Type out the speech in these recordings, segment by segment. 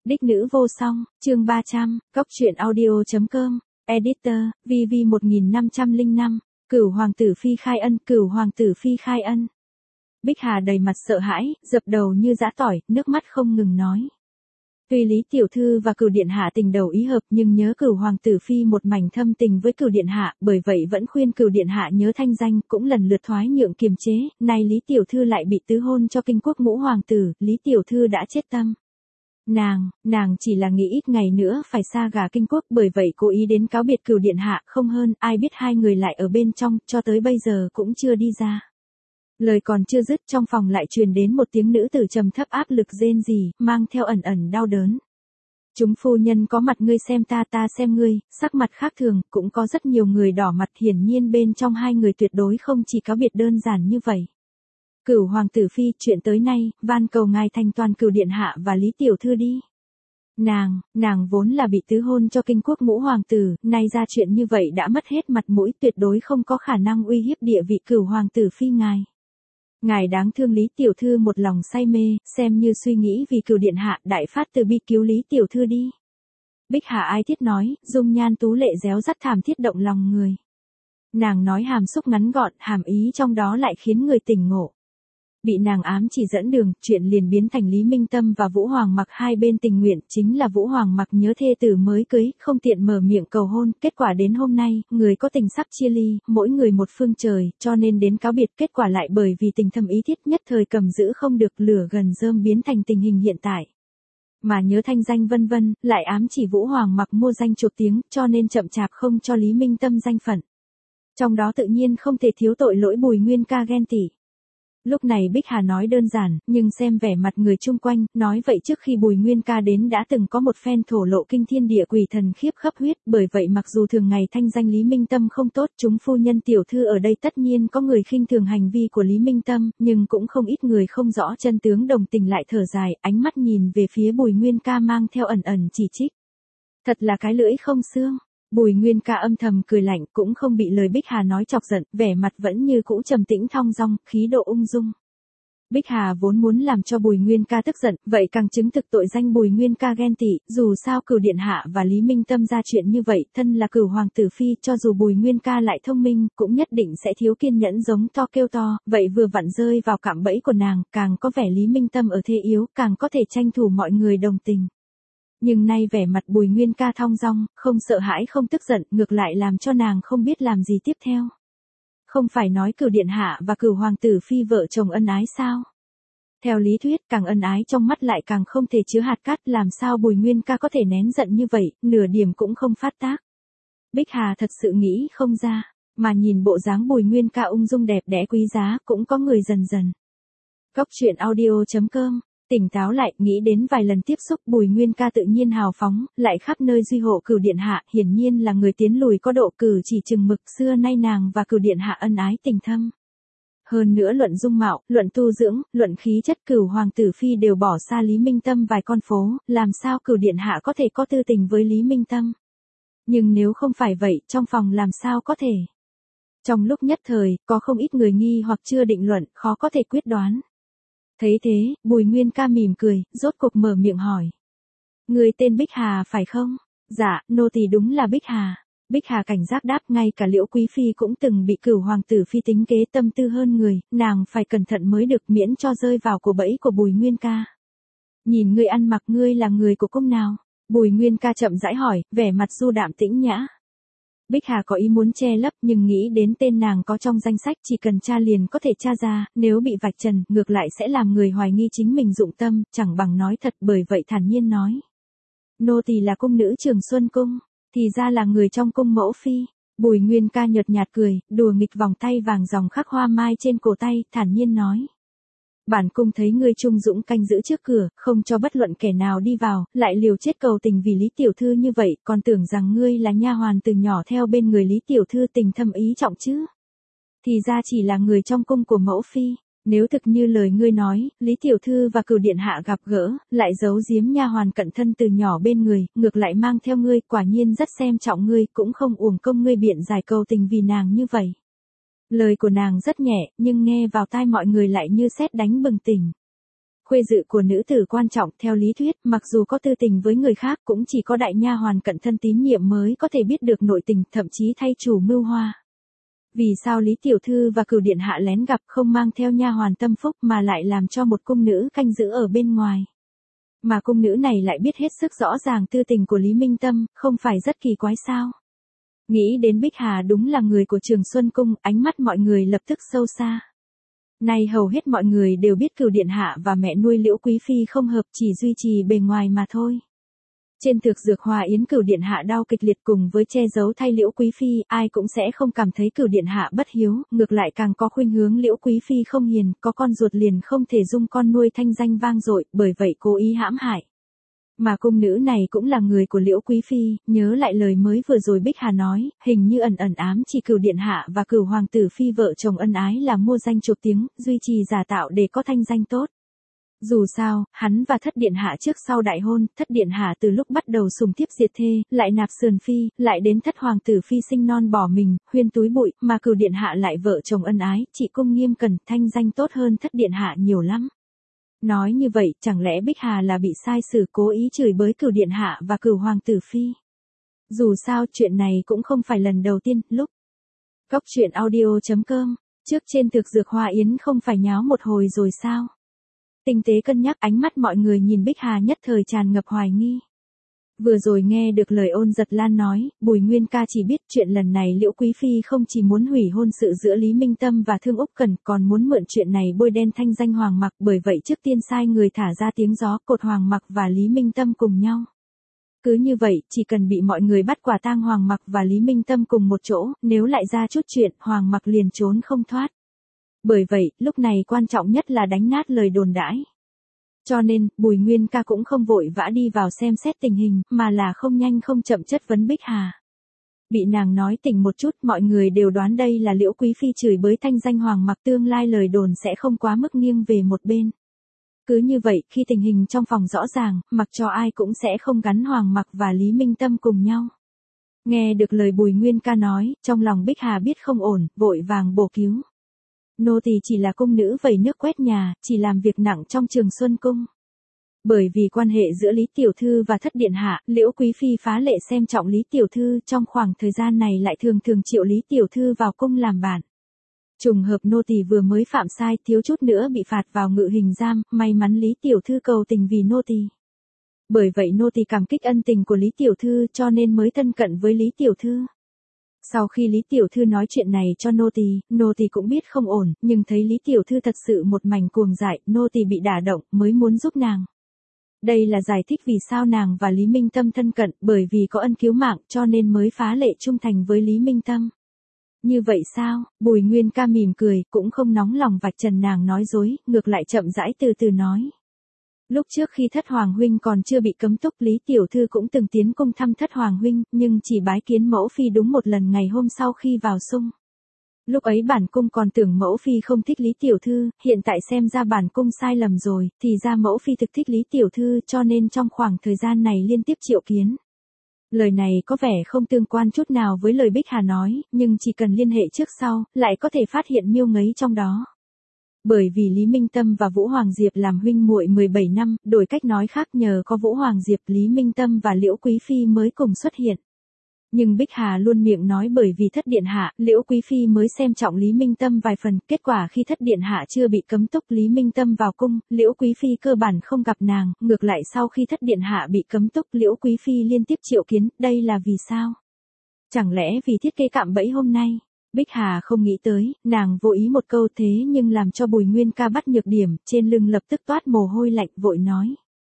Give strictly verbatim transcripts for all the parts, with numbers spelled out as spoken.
Đích nữ vô song, chương ba trăm, cốc truyện audio.com, editor, vê vê một nghìn năm trăm lẻ năm, Cửu hoàng tử phi khai ân, Cửu hoàng tử phi khai ân. Bích Hà đầy mặt sợ hãi, dập đầu như giã tỏi, nước mắt không ngừng nói. Tuy Lý tiểu thư và Cửu điện hạ tình đầu ý hợp, nhưng nhớ Cửu hoàng tử phi một mảnh thâm tình với Cửu điện hạ, bởi vậy vẫn khuyên Cửu điện hạ nhớ thanh danh, cũng lần lượt thoái nhượng kiềm chế, nay Lý tiểu thư lại bị tứ hôn cho kinh quốc ngũ hoàng tử, Lý tiểu thư đã chết tâm. Nàng, nàng chỉ là nghĩ ít ngày nữa phải xa gả kinh quốc, bởi vậy cố ý đến cáo biệt Cửu điện hạ, không hơn, ai biết hai người lại ở bên trong, cho tới bây giờ cũng chưa đi ra. Lời còn chưa dứt, trong phòng lại truyền đến một tiếng nữ tử trầm thấp áp lực rên rỉ, mang theo ẩn ẩn đau đớn. Chúng phu nhân có mặt ngươi xem ta, ta xem ngươi, sắc mặt khác thường, cũng có rất nhiều người đỏ mặt, hiển nhiên bên trong hai người tuyệt đối không chỉ cáo biệt đơn giản như vậy. Cửu hoàng tử phi, chuyện tới nay, van cầu ngài thành toàn Cửu điện hạ và Lý tiểu thư đi. Nàng, nàng vốn là bị tứ hôn cho kinh quốc ngũ hoàng tử, nay ra chuyện như vậy đã mất hết mặt mũi, tuyệt đối không có khả năng uy hiếp địa vị Cửu hoàng tử phi ngài. Ngài đáng thương Lý tiểu thư một lòng say mê, xem như suy nghĩ vì Cửu điện hạ, đại phát từ bi cứu Lý tiểu thư đi. Bích Hà ai thiết nói, dung nhan tú lệ réo rắt thảm thiết động lòng người. Nàng nói hàm xúc ngắn gọn, hàm ý trong đó lại khiến người tỉnh ngộ. Bị nàng ám chỉ dẫn đường, chuyện liền biến thành Lý Minh Tâm và Vũ Hoàng Mặc hai bên tình nguyện, chính là Vũ Hoàng Mặc nhớ thê tử mới cưới, không tiện mở miệng cầu hôn, kết quả đến hôm nay, người có tình sắp chia ly, mỗi người một phương trời, cho nên đến cáo biệt, kết quả lại bởi vì tình thâm ý thiết nhất thời cầm giữ không được, lửa gần rơm biến thành tình hình hiện tại. Mà nhớ thanh danh vân vân, lại ám chỉ Vũ Hoàng Mặc mua danh chuộc tiếng, cho nên chậm chạp không cho Lý Minh Tâm danh phận. Trong đó tự nhiên không thể thiếu tội lỗi Bùi Nguyên Ca ghen tị. Lúc này Bích Hà nói đơn giản, nhưng xem vẻ mặt người chung quanh, nói vậy trước khi Bùi Nguyên Ca đến đã từng có một phen thổ lộ kinh thiên địa quỷ thần khiếp khắp huyết, bởi vậy mặc dù thường ngày thanh danh Lý Minh Tâm không tốt, chúng phu nhân tiểu thư ở đây tất nhiên có người khinh thường hành vi của Lý Minh Tâm, nhưng cũng không ít người không rõ chân tướng đồng tình lại thở dài, ánh mắt nhìn về phía Bùi Nguyên Ca mang theo ẩn ẩn chỉ trích. Thật là cái lưỡi không xương. Bùi Nguyên Ca âm thầm cười lạnh, cũng không bị lời Bích Hà nói chọc giận, vẻ mặt vẫn như cũ trầm tĩnh thong dong, khí độ ung dung. Bích Hà vốn muốn làm cho Bùi Nguyên Ca tức giận, vậy càng chứng thực tội danh Bùi Nguyên Ca ghen tị, dù sao Cửu điện hạ và Lý Minh Tâm ra chuyện như vậy, thân là Cửu hoàng tử phi, cho dù Bùi Nguyên Ca lại thông minh, cũng nhất định sẽ thiếu kiên nhẫn giống to kêu to, vậy vừa vặn rơi vào cạm bẫy của nàng, càng có vẻ Lý Minh Tâm ở thế yếu, càng có thể tranh thủ mọi người đồng tình. Nhưng nay vẻ mặt Bùi Nguyên Ca thong dong, không sợ hãi không tức giận, ngược lại làm cho nàng không biết làm gì tiếp theo. Không phải nói Cửu điện hạ và Cửu hoàng tử phi vợ chồng ân ái sao? Theo lý thuyết, càng ân ái trong mắt lại càng không thể chứa hạt cát, làm sao Bùi Nguyên Ca có thể nén giận như vậy, nửa điểm cũng không phát tác. Bích Hà thật sự nghĩ không ra, mà nhìn bộ dáng Bùi Nguyên Ca ung dung đẹp đẽ quý giá, cũng có người dần dần. Cốc truyện audio.com tỉnh táo lại, nghĩ đến vài lần tiếp xúc, Bùi Nguyên Ca tự nhiên hào phóng, lại khắp nơi duy hộ Cửu điện hạ, hiển nhiên là người tiến lùi có độ, cử chỉ chừng mực, xưa nay nàng và Cửu điện hạ ân ái tình thâm. Hơn nữa luận dung mạo, luận tu dưỡng, luận khí chất, Cửu hoàng tử phi đều bỏ xa Lý Minh Tâm vài con phố, làm sao Cửu điện hạ có thể có tư tình với Lý Minh Tâm. Nhưng nếu không phải vậy, trong phòng làm sao có thể. Trong lúc nhất thời, có không ít người nghi hoặc chưa định luận, khó có thể quyết đoán. Thấy thế, Bùi Nguyên Ca mỉm cười, rốt cục mở miệng hỏi. Người tên Bích Hà phải không? Dạ, nô tỳ đúng là Bích Hà. Bích Hà cảnh giác đáp, ngay cả Liễu Quý Phi cũng từng bị Cửu hoàng tử phi tính kế tâm tư hơn người, nàng phải cẩn thận mới được, miễn cho rơi vào của bẫy của Bùi Nguyên Ca. Nhìn ngươi ăn mặc, ngươi là người của cung nào? Bùi Nguyên Ca chậm rãi hỏi, vẻ mặt du đạm tĩnh nhã. Bích Hà có ý muốn che lấp, nhưng nghĩ đến tên nàng có trong danh sách, chỉ cần tra liền có thể tra ra, nếu bị vạch trần, ngược lại sẽ làm người hoài nghi chính mình dụng tâm, chẳng bằng nói thật, bởi vậy thản nhiên nói. Nô tỳ là cung nữ Trường Xuân Cung, thì ra là người trong cung mẫu phi. Bùi Nguyên Ca nhợt nhạt cười, đùa nghịch vòng tay vàng dòng khắc hoa mai trên cổ tay, thản nhiên nói. Bản cung thấy ngươi trung dũng canh giữ trước cửa, không cho bất luận kẻ nào đi vào, lại liều chết cầu tình vì Lý tiểu thư như vậy, còn tưởng rằng ngươi là nha hoàn từ nhỏ theo bên người Lý tiểu thư tình thâm ý trọng chứ. Thì ra chỉ là người trong cung của mẫu phi, nếu thực như lời ngươi nói, Lý tiểu thư và Cửu điện hạ gặp gỡ, lại giấu giếm nha hoàn cận thân từ nhỏ bên người, ngược lại mang theo ngươi, quả nhiên rất xem trọng ngươi, cũng không uổng công ngươi biện giải cầu tình vì nàng như vậy. Lời của nàng rất nhẹ, nhưng nghe vào tai mọi người lại như sét đánh bừng tỉnh. Khuê dự của nữ tử quan trọng, theo lý thuyết, mặc dù có tư tình với người khác cũng chỉ có đại nha hoàn cận thân tín nhiệm mới có thể biết được nội tình, thậm chí thay chủ mưu hoa. Vì sao Lý tiểu thư và Cửu điện hạ lén gặp không mang theo nha hoàn tâm phúc mà lại làm cho một cung nữ canh giữ ở bên ngoài? Mà cung nữ này lại biết hết sức rõ ràng tư tình của Lý Minh Tâm, không phải rất kỳ quái sao? Nghĩ đến Bích Hà đúng là người của Trường Xuân Cung, ánh mắt mọi người lập tức sâu xa. Nay hầu hết mọi người đều biết Cửu điện hạ và mẹ nuôi Liễu Quý phi không hợp, chỉ duy trì bề ngoài mà thôi. Trên thực dược hòa yến Cửu điện hạ đau kịch liệt cùng với che giấu thay Liễu Quý phi, ai cũng sẽ không cảm thấy Cửu điện hạ bất hiếu, ngược lại càng có khuynh hướng Liễu Quý phi không hiền, có con ruột liền không thể dung con nuôi thanh danh vang dội, bởi vậy cố ý hãm hại. Mà cung nữ này cũng là người của Liễu Quý phi, nhớ lại lời mới vừa rồi Bích Hà nói, hình như ẩn ẩn ám chỉ Cửu điện hạ và Cửu hoàng tử phi vợ chồng ân ái là mua danh chụp tiếng, duy trì giả tạo để có thanh danh tốt. Dù sao, hắn và Thất điện hạ trước sau đại hôn, Thất điện hạ từ lúc bắt đầu sùng thiếp diệt thê, lại nạp sườn phi, lại đến Thất hoàng tử phi sinh non bỏ mình, huyên túi bụi, mà Cửu điện hạ lại vợ chồng ân ái, chị cung nghiêm cẩn, thanh danh tốt hơn Thất điện hạ nhiều lắm. Nói như vậy, chẳng lẽ Bích Hà là bị sai xử cố ý chửi bới Cửu điện hạ và Cửu hoàng tử phi? Dù sao, chuyện này cũng không phải lần đầu tiên, lúc Cóc truyện audio chấm com, trước trên thực dược hòa yến không phải nháo một hồi rồi sao? Tinh tế cân nhắc, ánh mắt mọi người nhìn Bích Hà nhất thời tràn ngập hoài nghi. Vừa rồi nghe được lời Ôn Giật Lan nói, Bùi Nguyên ca chỉ biết chuyện lần này Liễu Quý phi không chỉ muốn hủy hôn sự giữa Lý Minh Tâm và Thương Úc Cẩn, còn muốn mượn chuyện này bôi đen thanh danh Hoàng Mặc, bởi vậy trước tiên sai người thả ra tiếng gió, cột Hoàng Mặc và Lý Minh Tâm cùng nhau. Cứ như vậy, chỉ cần bị mọi người bắt quả tang Hoàng Mặc và Lý Minh Tâm cùng một chỗ, nếu lại ra chút chuyện, Hoàng Mặc liền trốn không thoát. Bởi vậy, lúc này quan trọng nhất là đánh nát lời đồn đãi. Cho nên, Bùi Nguyên ca cũng không vội vã đi vào xem xét tình hình, mà là không nhanh không chậm chất vấn Bích Hà. Bị nàng nói tỉnh một chút, mọi người đều đoán đây là Liễu Quý phi chửi bới thanh danh Hoàng Mặc, tương lai lời đồn sẽ không quá mức nghiêng về một bên. Cứ như vậy, khi tình hình trong phòng rõ ràng, mặc cho ai cũng sẽ không gắn Hoàng Mặc và Lý Minh Tâm cùng nhau. Nghe được lời Bùi Nguyên ca nói, trong lòng Bích Hà biết không ổn, vội vàng bổ cứu. Nô tỳ chỉ là cung nữ vẩy nước quét nhà, chỉ làm việc nặng trong Trường Xuân Cung. Bởi vì quan hệ giữa Lý tiểu thư và Thất điện hạ, Liễu Quý phi phá lệ xem trọng Lý tiểu thư, trong khoảng thời gian này lại thường thường triệu Lý tiểu thư vào cung làm bạn. Trùng hợp nô tỳ vừa mới phạm sai, thiếu chút nữa bị phạt vào ngự hình giam, may mắn Lý tiểu thư cầu tình vì nô tỳ. Bởi vậy nô tỳ cảm kích ân tình của Lý tiểu thư, cho nên mới thân cận với Lý tiểu thư. Sau khi Lý tiểu thư nói chuyện này cho nô tỳ, nô tỳ cũng biết không ổn, nhưng thấy Lý tiểu thư thật sự một mảnh cuồng dại, nô tỳ bị đả động, mới muốn giúp nàng. Đây là giải thích vì sao nàng và Lý Minh Tâm thân cận, bởi vì có ân cứu mạng, cho nên mới phá lệ trung thành với Lý Minh Tâm. Như vậy sao? Bùi Nguyên ca mỉm cười, cũng không nóng lòng vạch trần nàng nói dối, ngược lại chậm rãi từ từ nói. Lúc trước khi Thất hoàng huynh còn chưa bị cấm túc, Lý tiểu thư cũng từng tiến cung thăm Thất hoàng huynh, nhưng chỉ bái kiến mẫu phi đúng một lần ngày hôm sau khi vào sung. Lúc ấy bản cung còn tưởng mẫu phi không thích Lý tiểu thư, hiện tại xem ra bản cung sai lầm rồi, thì ra mẫu phi thực thích Lý tiểu thư, cho nên trong khoảng thời gian này liên tiếp triệu kiến. Lời này có vẻ không tương quan chút nào với lời Bích Hà nói, nhưng chỉ cần liên hệ trước sau, lại có thể phát hiện miêu ngấy trong đó. Bởi vì Lý Minh Tâm và Vũ Hoàng Diệp làm huynh muội mười bảy năm, đổi cách nói khác, nhờ có Vũ Hoàng Diệp, Lý Minh Tâm và Liễu Quý phi mới cùng xuất hiện. Nhưng Bích Hà luôn miệng nói bởi vì Thất điện hạ, Liễu Quý phi mới xem trọng Lý Minh Tâm vài phần, kết quả khi Thất điện hạ chưa bị cấm túc, Lý Minh Tâm vào cung, Liễu Quý phi cơ bản không gặp nàng, ngược lại sau khi Thất điện hạ bị cấm túc, Liễu Quý phi liên tiếp triệu kiến, đây là vì sao? Chẳng lẽ vì thiết kế cạm bẫy hôm nay? Bích Hà không nghĩ tới, nàng vô ý một câu thế nhưng làm cho Bùi Nguyên ca bắt nhược điểm, trên lưng lập tức toát mồ hôi lạnh, vội nói.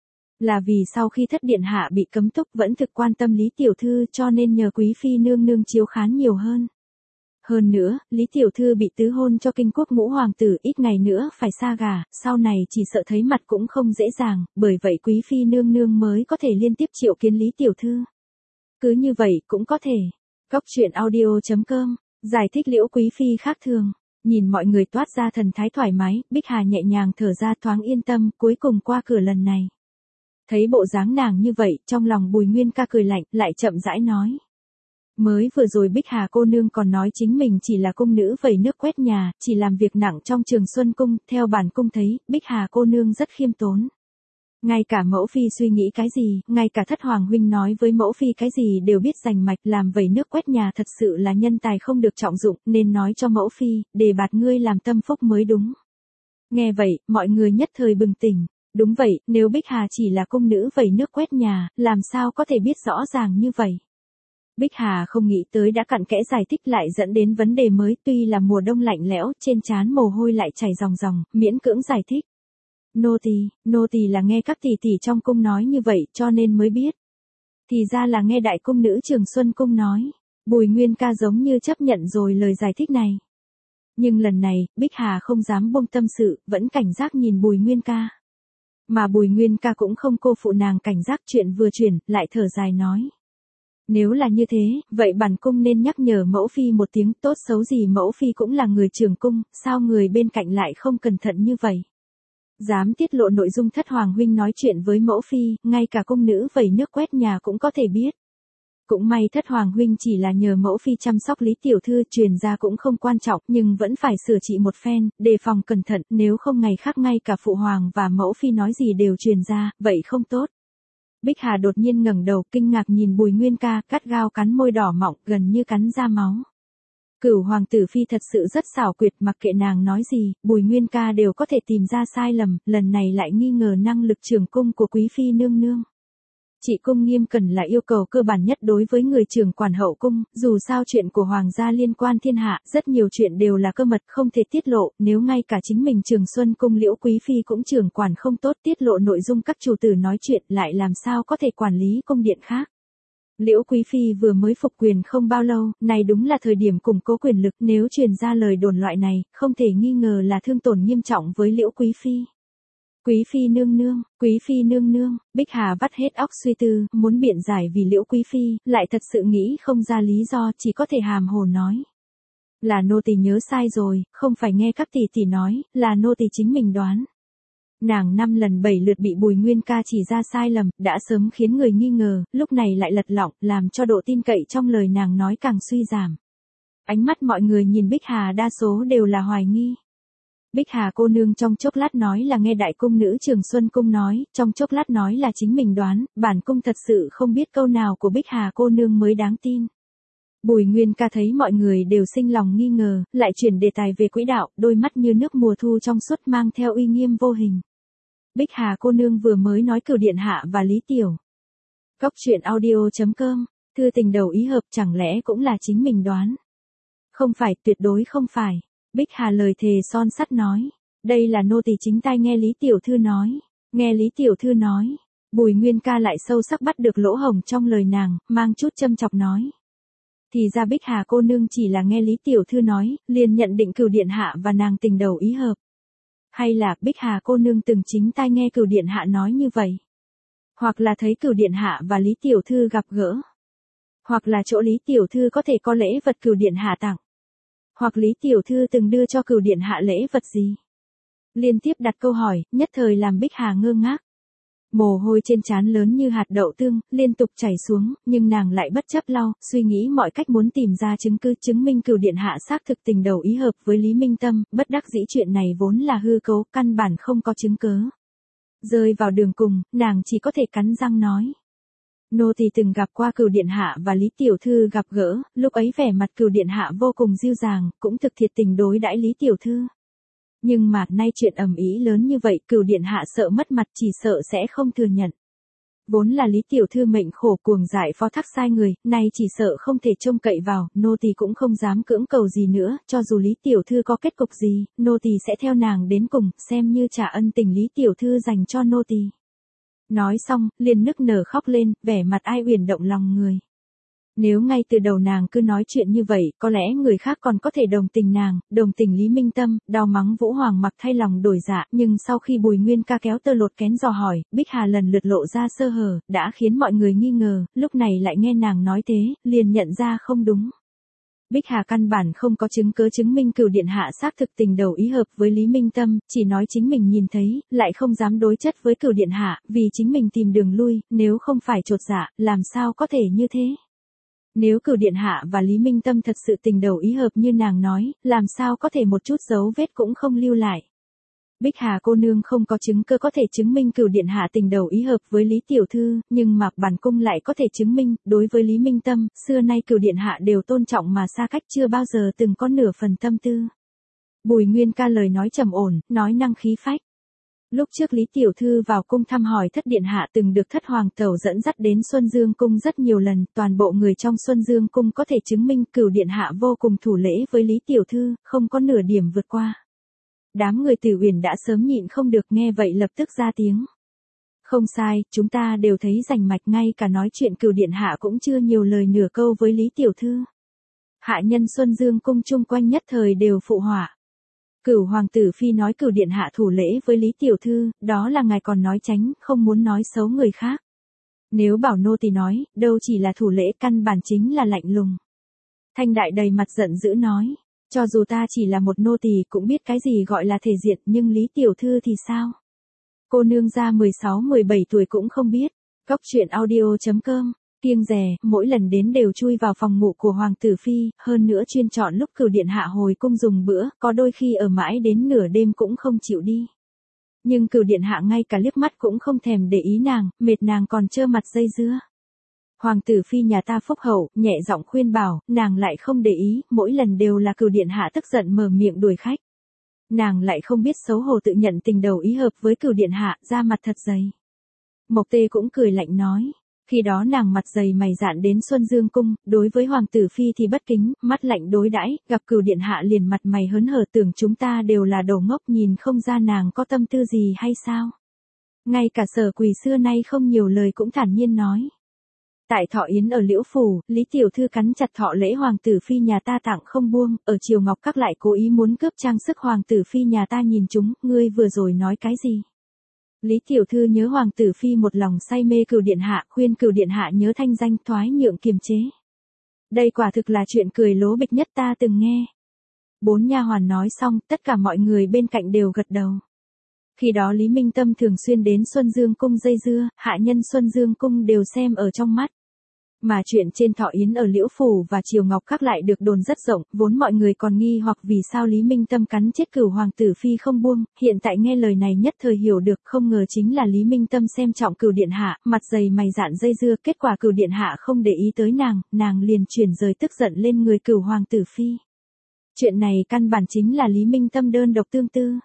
Là vì sau khi Thất điện hạ bị cấm túc vẫn thực quan tâm Lý tiểu thư, cho nên nhờ quý phi nương nương chiếu khán nhiều hơn. Hơn nữa, Lý tiểu thư bị tứ hôn cho kinh quốc ngũ hoàng tử, ít ngày nữa phải xa gả, sau này chỉ sợ thấy mặt cũng không dễ dàng, bởi vậy quý phi nương nương mới có thể liên tiếp triệu kiến Lý tiểu thư. Cứ như vậy cũng có thể. Cóc truyện audio chấm com, giải thích Liễu Quý phi khác thường. Nhìn mọi người toát ra thần thái thoải mái, Bích Hà nhẹ nhàng thở ra thoáng yên tâm, cuối cùng qua cửa lần này. Thấy bộ dáng nàng như vậy, trong lòng Bùi Nguyên ca cười lạnh, lại chậm rãi nói. Mới vừa rồi Bích Hà cô nương còn nói chính mình chỉ là cung nữ vẩy nước quét nhà, chỉ làm việc nặng trong Trường Xuân cung, theo bản cung thấy, Bích Hà cô nương rất khiêm tốn. Ngay cả mẫu phi suy nghĩ cái gì, ngay cả thất hoàng huynh nói với mẫu phi cái gì đều biết rành mạch, làm vẩy nước quét nhà thật sự là nhân tài không được trọng dụng, nên nói cho mẫu phi, đề bạt ngươi làm tâm phúc mới đúng. Nghe vậy, mọi người nhất thời bừng tỉnh. Đúng vậy, nếu Bích Hà chỉ là cung nữ vẩy nước quét nhà, làm sao có thể biết rõ ràng như vậy? Bích Hà không nghĩ tới đã cặn kẽ giải thích lại dẫn đến vấn đề mới, tuy là mùa đông lạnh lẽo, trên trán mồ hôi lại chảy ròng ròng, miễn cưỡng giải thích. Nô tỳ, nô tỳ là nghe các tỷ tỷ trong cung nói như vậy cho nên mới biết. Thì ra là nghe đại cung nữ Trường Xuân cung nói. Bùi Nguyên ca giống như chấp nhận rồi lời giải thích này. Nhưng lần này, Bích Hà không dám buông tâm sự, vẫn cảnh giác nhìn Bùi Nguyên ca. Mà Bùi Nguyên ca cũng không cô phụ nàng cảnh giác, chuyện vừa chuyển, lại thở dài nói. Nếu là như thế, vậy bản cung nên nhắc nhở mẫu phi một tiếng, tốt xấu gì mẫu phi cũng là người trường cung, sao người bên cạnh lại không cẩn thận như vậy? Dám tiết lộ nội dung thất hoàng huynh nói chuyện với mẫu phi, ngay cả cung nữ vẩy nước quét nhà cũng có thể biết. Cũng may thất hoàng huynh chỉ là nhờ mẫu phi chăm sóc Lý tiểu thư, truyền ra cũng không quan trọng, nhưng vẫn phải sửa trị một phen, đề phòng cẩn thận, nếu không ngày khác ngay cả phụ hoàng và mẫu phi nói gì đều truyền ra, vậy không tốt. Bích Hà đột nhiên ngẩng đầu, kinh ngạc nhìn Bùi Nguyên ca, cắt gao cắn môi đỏ mọng, gần như cắn ra máu. Cửu hoàng tử phi thật sự rất xảo quyệt, mặc kệ nàng nói gì, Bùi Nguyên ca đều có thể tìm ra sai lầm, lần này lại nghi ngờ năng lực trưởng cung của quý phi nương nương. Trị cung nghiêm cẩn là yêu cầu cơ bản nhất đối với người trưởng quản hậu cung, dù sao chuyện của hoàng gia liên quan thiên hạ, rất nhiều chuyện đều là cơ mật không thể tiết lộ, nếu ngay cả chính mình Trường Xuân cung Liễu quý phi cũng trưởng quản không tốt, tiết lộ nội dung các chủ tử nói chuyện, lại làm sao có thể quản lý cung điện khác. Liễu quý phi vừa mới phục quyền không bao lâu, này đúng là thời điểm củng cố quyền lực, nếu truyền ra lời đồn loại này, không thể nghi ngờ là thương tổn nghiêm trọng với Liễu quý phi. Quý phi nương nương, quý phi nương nương, Bích Hà vắt hết óc suy tư, muốn biện giải vì Liễu quý phi, lại thật sự nghĩ không ra lý do, chỉ có thể hàm hồ nói. Là nô tỳ nhớ sai rồi, không phải nghe các tỷ tỷ nói, là nô tỳ chính mình đoán. Nàng năm lần bảy lượt bị Bùi Nguyên ca chỉ ra sai lầm, đã sớm khiến người nghi ngờ, lúc này lại lật lọng, làm cho độ tin cậy trong lời nàng nói càng suy giảm. Ánh mắt mọi người nhìn Bích Hà đa số đều là hoài nghi. Bích Hà cô nương trong chốc lát nói là nghe đại cung nữ Trường Xuân cung nói, trong chốc lát nói là chính mình đoán, bản cung thật sự không biết câu nào của Bích Hà cô nương mới đáng tin. Bùi Nguyên ca thấy mọi người đều sinh lòng nghi ngờ, lại chuyển đề tài về quỹ đạo, đôi mắt như nước mùa thu trong suốt mang theo uy nghiêm vô hình. Bích Hà cô nương vừa mới nói Cửu điện hạ và Lý tiểu. Cóc truyện audio chấm com, thư tình đầu ý hợp chẳng lẽ cũng là chính mình đoán. Không phải, tuyệt đối không phải. Bích Hà lời thề son sắt nói. Đây là nô tỳ chính tai nghe Lý tiểu thư nói. Nghe Lý tiểu thư nói. Bùi Nguyên ca lại sâu sắc bắt được lỗ hổng trong lời nàng, mang chút châm chọc nói. Thì ra Bích Hà cô nương chỉ là nghe Lý tiểu thư nói, liền nhận định Cửu điện hạ và nàng tình đầu ý hợp. Hay là Bích Hà cô nương từng chính tai nghe Cửu điện hạ nói như vậy. Hoặc là thấy Cửu điện hạ và Lý tiểu thư gặp gỡ. Hoặc là chỗ Lý tiểu thư có thể có lễ vật Cửu điện hạ tặng. Hoặc Lý tiểu thư từng đưa cho Cửu điện hạ lễ vật gì. Liên tiếp đặt câu hỏi, nhất thời làm Bích Hà ngơ ngác. Mồ hôi trên trán lớn như hạt đậu tương, liên tục chảy xuống, nhưng nàng lại bất chấp lau, suy nghĩ mọi cách muốn tìm ra chứng cứ chứng minh Cửu điện hạ xác thực tình đầu ý hợp với Lý Minh Tâm, bất đắc dĩ chuyện này vốn là hư cấu, căn bản không có chứng cớ. Rơi vào đường cùng, nàng chỉ có thể cắn răng nói. Nô tỳ từng gặp qua Cửu điện hạ và Lý tiểu thư gặp gỡ, lúc ấy vẻ mặt Cửu điện hạ vô cùng dịu dàng, cũng thực thiệt tình đối đãi Lý tiểu thư. Nhưng mà nay chuyện ầm ĩ lớn như vậy, Cửu điện hạ sợ mất mặt, chỉ sợ sẽ không thừa nhận. Vốn là Lý tiểu thư mệnh khổ cuồng dại phó thác sai người, nay chỉ sợ không thể trông cậy vào, nô tỳ cũng không dám cưỡng cầu gì nữa, cho dù Lý tiểu thư có kết cục gì, nô tỳ sẽ theo nàng đến cùng, xem như trả ân tình Lý tiểu thư dành cho nô tỳ. Nói xong, liền nức nở khóc lên, vẻ mặt ai uyển động lòng người. Nếu ngay từ đầu nàng cứ nói chuyện như vậy, có lẽ người khác còn có thể đồng tình nàng, đồng tình Lý Minh Tâm, đau mắng Vũ Hoàng mặc thay lòng đổi dạ, nhưng sau khi Bùi Nguyên ca kéo tơ lột kén dò hỏi, Bích Hà lần lượt lộ ra sơ hở, đã khiến mọi người nghi ngờ, lúc này lại nghe nàng nói thế, liền nhận ra không đúng. Bích Hà căn bản không có chứng cứ chứng minh Cửu điện hạ xác thực tình đầu ý hợp với Lý Minh Tâm, chỉ nói chính mình nhìn thấy, lại không dám đối chất với Cửu điện hạ, vì chính mình tìm đường lui, nếu không phải chột dạ, làm sao có thể như thế. Nếu Cửu điện hạ và Lý Minh Tâm thật sự tình đầu ý hợp như nàng nói, làm sao có thể một chút dấu vết cũng không lưu lại. Bích Hà cô nương không có chứng cơ có thể chứng minh Cửu điện hạ tình đầu ý hợp với Lý tiểu thư, nhưng Mạc Bản cung lại có thể chứng minh, đối với Lý Minh Tâm, xưa nay Cửu điện hạ đều tôn trọng mà xa cách, chưa bao giờ từng có nửa phần tâm tư. Bùi Nguyên Ca lời nói trầm ổn, nói năng khí phách. Lúc trước Lý tiểu thư vào cung thăm hỏi thất điện hạ từng được thất hoàng tẩu dẫn dắt đến Xuân Dương cung rất nhiều lần, toàn bộ người trong Xuân Dương cung có thể chứng minh Cửu điện hạ vô cùng thủ lễ với Lý tiểu thư, không có nửa điểm vượt qua. Đám người Tử Uyển đã sớm nhịn không được, nghe vậy lập tức ra tiếng. Không sai, chúng ta đều thấy rành mạch, ngay cả nói chuyện Cửu điện hạ cũng chưa nhiều lời nửa câu với Lý tiểu thư. Hạ nhân Xuân Dương cung chung quanh nhất thời đều phụ họa. Cửu hoàng tử phi nói Cửu điện hạ thủ lễ với Lý tiểu thư, đó là ngài còn nói tránh, không muốn nói xấu người khác. Nếu bảo nô tỳ nói, đâu chỉ là thủ lễ, căn bản chính là lạnh lùng. Thanh Đại đầy mặt giận dữ nói, cho dù ta chỉ là một nô tỳ cũng biết cái gì gọi là thể diện, nhưng Lý tiểu thư thì sao? Cô nương ra mười sáu mười bảy tuổi cũng không biết. Cóc truyện audio chấm com, kiêng dè, mỗi lần đến đều chui vào phòng ngủ của hoàng tử phi, hơn nữa chuyên chọn lúc Cửu điện hạ hồi cung dùng bữa, có đôi khi ở mãi đến nửa đêm cũng không chịu đi. Nhưng Cửu điện hạ ngay cả liếc mắt cũng không thèm để ý nàng, mệt nàng còn trơ mặt dây dưa. Hoàng tử phi nhà ta phúc hậu, nhẹ giọng khuyên bảo, nàng lại không để ý, mỗi lần đều là Cửu điện hạ tức giận mở miệng đuổi khách. Nàng lại không biết xấu hổ tự nhận tình đầu ý hợp với Cửu điện hạ, da mặt thật dày. Mộc Tê cũng cười lạnh nói, khi đó nàng mặt dày mày dạn đến Xuân Dương cung, đối với hoàng tử phi thì bất kính, mắt lạnh đối đãi, gặp Cửu điện hạ liền mặt mày hớn hở, tưởng chúng ta đều là đồ ngốc, nhìn không ra nàng có tâm tư gì hay sao? Ngay cả Sở Quỳ xưa nay không nhiều lời cũng thản nhiên nói. Tại thọ yến ở Liễu phủ, Lý tiểu thư cắn chặt thọ lễ hoàng tử phi nhà ta tặng không buông, ở Triều Ngọc Các lại cố ý muốn cướp trang sức hoàng tử phi nhà ta, nhìn chúng, ngươi vừa rồi nói cái gì? Lý tiểu thư nhớ hoàng tử phi một lòng say mê Cửu điện hạ, khuyên Cửu điện hạ nhớ thanh danh, thoái nhượng kiềm chế. Đây quả thực là chuyện cười lố bịch nhất ta từng nghe. Bốn nha hoàn nói xong, tất cả mọi người bên cạnh đều gật đầu. Khi đó Lý Minh Tâm thường xuyên đến Xuân Dương cung dây dưa, hạ nhân Xuân Dương cung đều xem ở trong mắt. Mà chuyện trên thọ yến ở Liễu phủ và Triều Ngọc Các lại được đồn rất rộng, vốn mọi người còn nghi hoặc vì sao Lý Minh Tâm cắn chết Cửu hoàng tử phi không buông, hiện tại nghe lời này nhất thời hiểu được, không ngờ chính là Lý Minh Tâm xem trọng Cửu điện hạ, mặt dày mày dạn dây dưa, kết quả Cửu điện hạ không để ý tới nàng, nàng liền chuyển rời tức giận lên người Cửu hoàng tử phi. Chuyện này căn bản chính là Lý Minh Tâm đơn độc tương tư.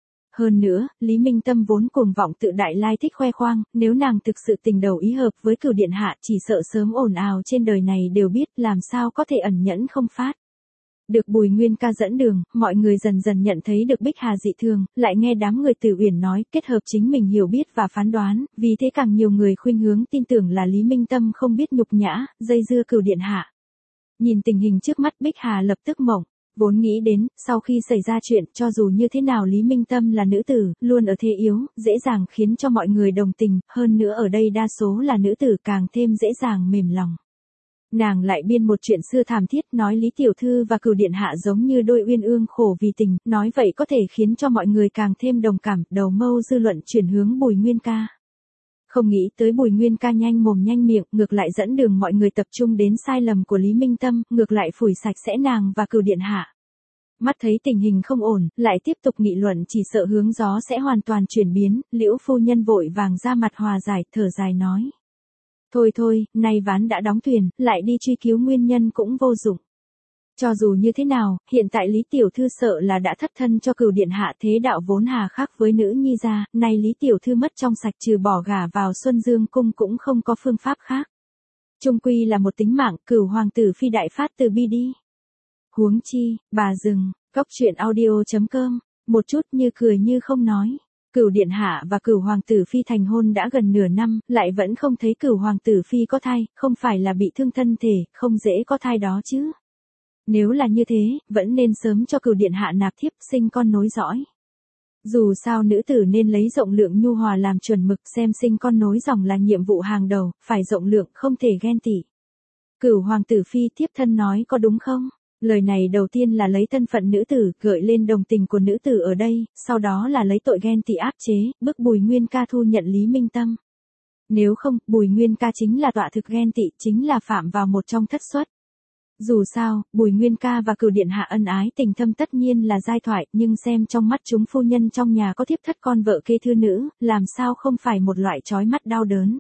Hơn nữa, Lý Minh Tâm vốn cuồng vọng tự đại, lai thích khoe khoang, nếu nàng thực sự tình đầu ý hợp với Cửu điện hạ, chỉ sợ sớm ồn ào trên đời này đều biết, làm sao có thể ẩn nhẫn không phát. Được Bùi Nguyên Ca dẫn đường, mọi người dần dần nhận thấy được Bích Hà dị thường, lại nghe đám người Tử Uyển nói, kết hợp chính mình hiểu biết và phán đoán, vì thế càng nhiều người khuynh hướng tin tưởng là Lý Minh Tâm không biết nhục nhã, dây dưa Cửu điện hạ. Nhìn tình hình trước mắt, Bích Hà lập tức mộng. Vốn nghĩ đến, sau khi xảy ra chuyện, cho dù như thế nào Lý Minh Tâm là nữ tử, luôn ở thế yếu, dễ dàng khiến cho mọi người đồng tình, hơn nữa ở đây đa số là nữ tử, càng thêm dễ dàng mềm lòng. Nàng lại biên một chuyện xưa thảm thiết, nói Lý tiểu thư và Cửu điện hạ giống như đôi uyên ương khổ vì tình, nói vậy có thể khiến cho mọi người càng thêm đồng cảm, đầu mâu dư luận chuyển hướng Bùi Nguyên Ca. Không nghĩ tới Bùi Nguyên Ca nhanh mồm nhanh miệng, ngược lại dẫn đường mọi người tập trung đến sai lầm của Lý Minh Tâm, ngược lại phủi sạch sẽ nàng và Cửu điện hạ. Mắt thấy tình hình không ổn, lại tiếp tục nghị luận, chỉ sợ hướng gió sẽ hoàn toàn chuyển biến, Liễu phu nhân vội vàng ra mặt hòa giải, thở dài nói. Thôi thôi, nay ván đã đóng thuyền, lại đi truy cứu nguyên nhân cũng vô dụng. Cho dù như thế nào, hiện tại Lý tiểu thư sợ là đã thất thân cho Cửu điện hạ, thế đạo vốn hà khắc với nữ nhi gia, nay Lý tiểu thư mất trong sạch, trừ bỏ gả vào Xuân Dương cung cũng không có phương pháp khác. Chung quy là một tính mạng, Cửu hoàng tử phi đại phát từ bi đi. Huống chi, bà dừng, cóc truyện audio chấm com, một chút như cười như không nói. Cửu điện hạ và Cửu hoàng tử phi thành hôn đã gần nửa năm, lại vẫn không thấy Cửu hoàng tử phi có thai, không phải là bị thương thân thể, không dễ có thai đó chứ. Nếu là như thế, vẫn nên sớm cho Cửu điện hạ nạp thiếp, sinh con nối dõi. Dù sao nữ tử nên lấy rộng lượng nhu hòa làm chuẩn mực, xem sinh con nối dòng là nhiệm vụ hàng đầu, phải rộng lượng, không thể ghen tị. Cửu hoàng tử phi thiếp thân nói có đúng không? Lời này đầu tiên là lấy thân phận nữ tử, gợi lên đồng tình của nữ tử ở đây, sau đó là lấy tội ghen tị áp chế, bức Bùi Nguyên Ca thu nhận Lý Minh Tâm. Nếu không, Bùi Nguyên ca chính là tọa thực ghen tị, chính là phạm vào một trong thất suất. Dù sao, Bùi Nguyên ca và Cửu điện hạ ân ái tình thâm tất nhiên là giai thoại, nhưng xem trong mắt chúng phu nhân trong nhà có thiếp thất con vợ kế thư nữ, làm sao không phải một loại chói mắt đau đớn.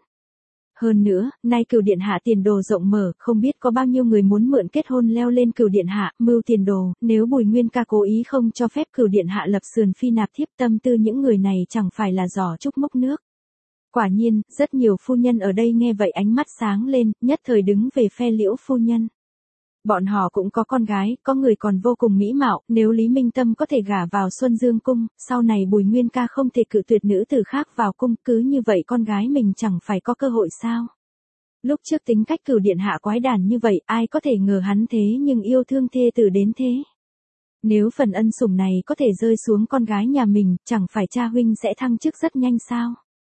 Hơn nữa, nay Cửu điện hạ tiền đồ rộng mở, không biết có bao nhiêu người muốn mượn kết hôn leo lên Cửu điện hạ, mưu tiền đồ, nếu Bùi Nguyên ca cố ý không cho phép Cửu điện hạ lập sườn phi nạp thiếp, tâm tư những người này chẳng phải là giỏ trúc múc nước. Quả nhiên, rất nhiều phu nhân ở đây nghe vậy ánh mắt sáng lên, nhất thời đứng về phe Liễu phu nhân. Bọn họ cũng có con gái, có người còn vô cùng mỹ mạo, nếu Lý Minh Tâm có thể gả vào Xuân Dương cung, sau này Bùi Nguyên ca không thể cự tuyệt nữ tử khác vào cung, cứ như vậy con gái mình chẳng phải có cơ hội sao. Lúc trước tính cách Cửu điện hạ quái đản như vậy, ai có thể ngờ hắn thế nhưng yêu thương thê tử đến thế. Nếu phần ân sủng này có thể rơi xuống con gái nhà mình, chẳng phải cha huynh sẽ thăng chức rất nhanh sao.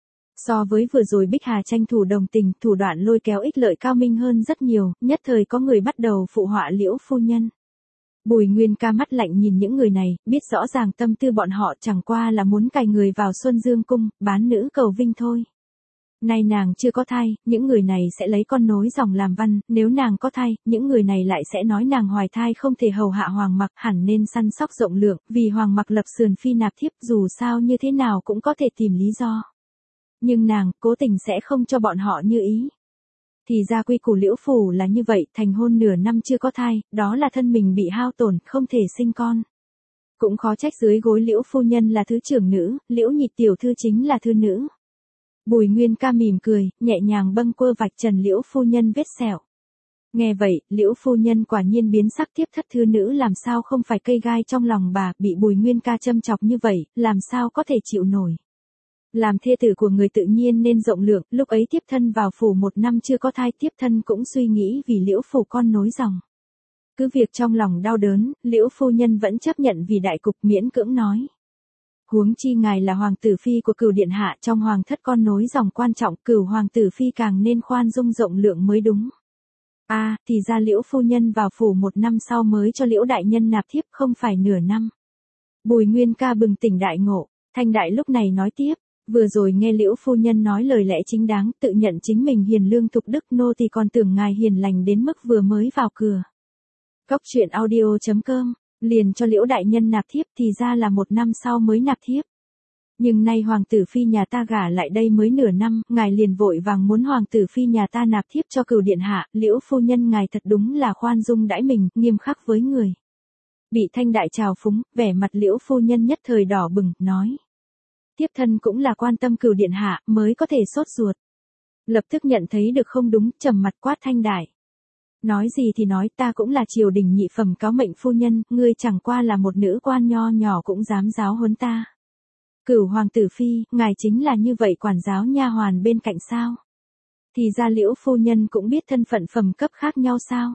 So với vừa rồi Bích Hà tranh thủ đồng tình, thủ đoạn lôi kéo ích lợi cao minh hơn rất nhiều, nhất thời có người bắt đầu phụ họa Liễu phu nhân. Bùi Nguyên ca mắt lạnh nhìn những người này, biết rõ ràng tâm tư bọn họ chẳng qua là muốn cài người vào Xuân Dương cung, bán nữ cầu vinh thôi. Nay nàng chưa có thai, những người này sẽ lấy con nối dòng làm văn, nếu nàng có thai, những người này lại sẽ nói nàng hoài thai không thể hầu hạ Hoàng Mặc, hẳn nên săn sóc rộng lượng, vì Hoàng Mặc lập sườn phi nạp thiếp, dù sao như thế nào cũng có thể tìm lý do. Nhưng nàng, cố tình sẽ không cho bọn họ như ý. Thì ra quy củ Liễu phủ là như vậy, thành hôn nửa năm chưa có thai, đó là thân mình bị hao tổn, không thể sinh con. Cũng khó trách dưới gối Liễu phu nhân là thứ trưởng nữ, Liễu nhị tiểu thư chính là thư nữ. Bùi Nguyên ca mỉm cười, nhẹ nhàng bâng quơ vạch trần Liễu phu nhân vết sẹo. Nghe vậy, Liễu phu nhân quả nhiên biến sắc, tiếp thất thư nữ làm sao không phải cây gai trong lòng bà, bị Bùi Nguyên ca châm chọc như vậy, làm sao có thể chịu nổi. Làm thê tử của người tự nhiên nên rộng lượng, lúc ấy tiếp thân vào phủ một năm chưa có thai, tiếp thân cũng suy nghĩ vì Liễu phủ con nối dòng. Cứ việc trong lòng đau đớn, Liễu phu nhân vẫn chấp nhận vì đại cục, miễn cưỡng nói. Huống chi ngài là hoàng tử phi của Cửu điện hạ, trong hoàng thất con nối dòng quan trọng, Cửu hoàng tử phi càng nên khoan dung rộng lượng mới đúng. A, à, thì ra Liễu phu nhân vào phủ một năm sau mới cho Liễu đại nhân nạp thiếp, không phải nửa năm. Bùi Nguyên ca bừng tỉnh đại ngộ, Thanh Đại lúc này nói tiếp. Vừa rồi nghe Liễu phu nhân nói lời lẽ chính đáng, tự nhận chính mình hiền lương thục đức, nô thì còn tưởng ngài hiền lành đến mức vừa mới vào cửa. Cốc truyện audio chấm com, liền cho Liễu đại nhân nạp thiếp, thì ra là một năm sau mới nạp thiếp. Nhưng nay hoàng tử phi nhà ta gả lại đây mới nửa năm, ngài liền vội vàng muốn hoàng tử phi nhà ta nạp thiếp cho Cửu điện hạ, Liễu phu nhân ngài thật đúng là khoan dung đãi mình, nghiêm khắc với người. Bị Thanh Đại trào phúng, vẻ mặt Liễu phu nhân nhất thời đỏ bừng, nói. Tiếp thân cũng là quan tâm Cửu điện hạ, mới có thể sốt ruột. Lập tức nhận thấy được không đúng, trầm mặt quát Thanh Đại. Nói gì thì nói, ta cũng là triều đình nhị phẩm cáo mệnh phu nhân, ngươi chẳng qua là một nữ quan nho nhỏ cũng dám giáo huấn ta. Cửu hoàng tử phi, ngài chính là như vậy quản giáo nha hoàn bên cạnh sao? Thì ra Liễu phu nhân cũng biết thân phận phẩm cấp khác nhau sao?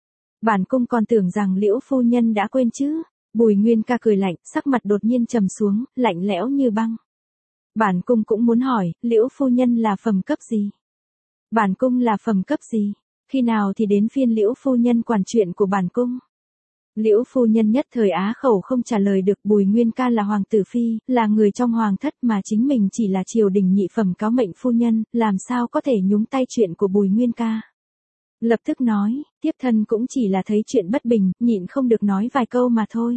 Bản cung còn tưởng rằng Liễu phu nhân đã quên chứ. Bùi Nguyên ca cười lạnh, sắc mặt đột nhiên trầm xuống, lạnh lẽo như băng. Bản cung cũng muốn hỏi, Liễu phu nhân là phẩm cấp gì? Bản cung là phẩm cấp gì? Khi nào thì đến phiên Liễu phu nhân quản chuyện của bản cung? Liễu phu nhân nhất thời á khẩu không trả lời được. Bùi Nguyên ca là hoàng tử phi, là người trong hoàng thất, mà chính mình chỉ là triều đình nhị phẩm cáo mệnh phu nhân, làm sao có thể nhúng tay chuyện của Bùi Nguyên ca? Lập tức nói, tiếp thân cũng chỉ là thấy chuyện bất bình, nhịn không được nói vài câu mà thôi.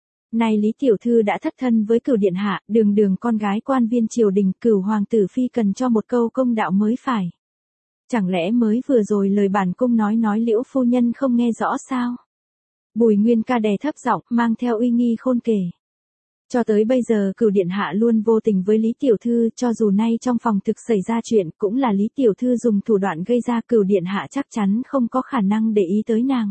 Này Lý tiểu thư đã thất thân với Cửu điện hạ, đường đường con gái quan viên triều đình, Cửu hoàng tử phi cần cho một câu công đạo mới phải. Chẳng lẽ mới vừa rồi lời bản cung nói nói Liễu phu nhân không nghe rõ sao? Bùi Nguyên ca đè thấp giọng, mang theo uy nghi khôn kể. Cho tới bây giờ Cửu điện hạ luôn vô tình với Lý tiểu thư, cho dù nay trong phòng thực xảy ra chuyện, cũng là Lý tiểu thư dùng thủ đoạn gây ra, Cửu điện hạ chắc chắn không có khả năng để ý tới nàng.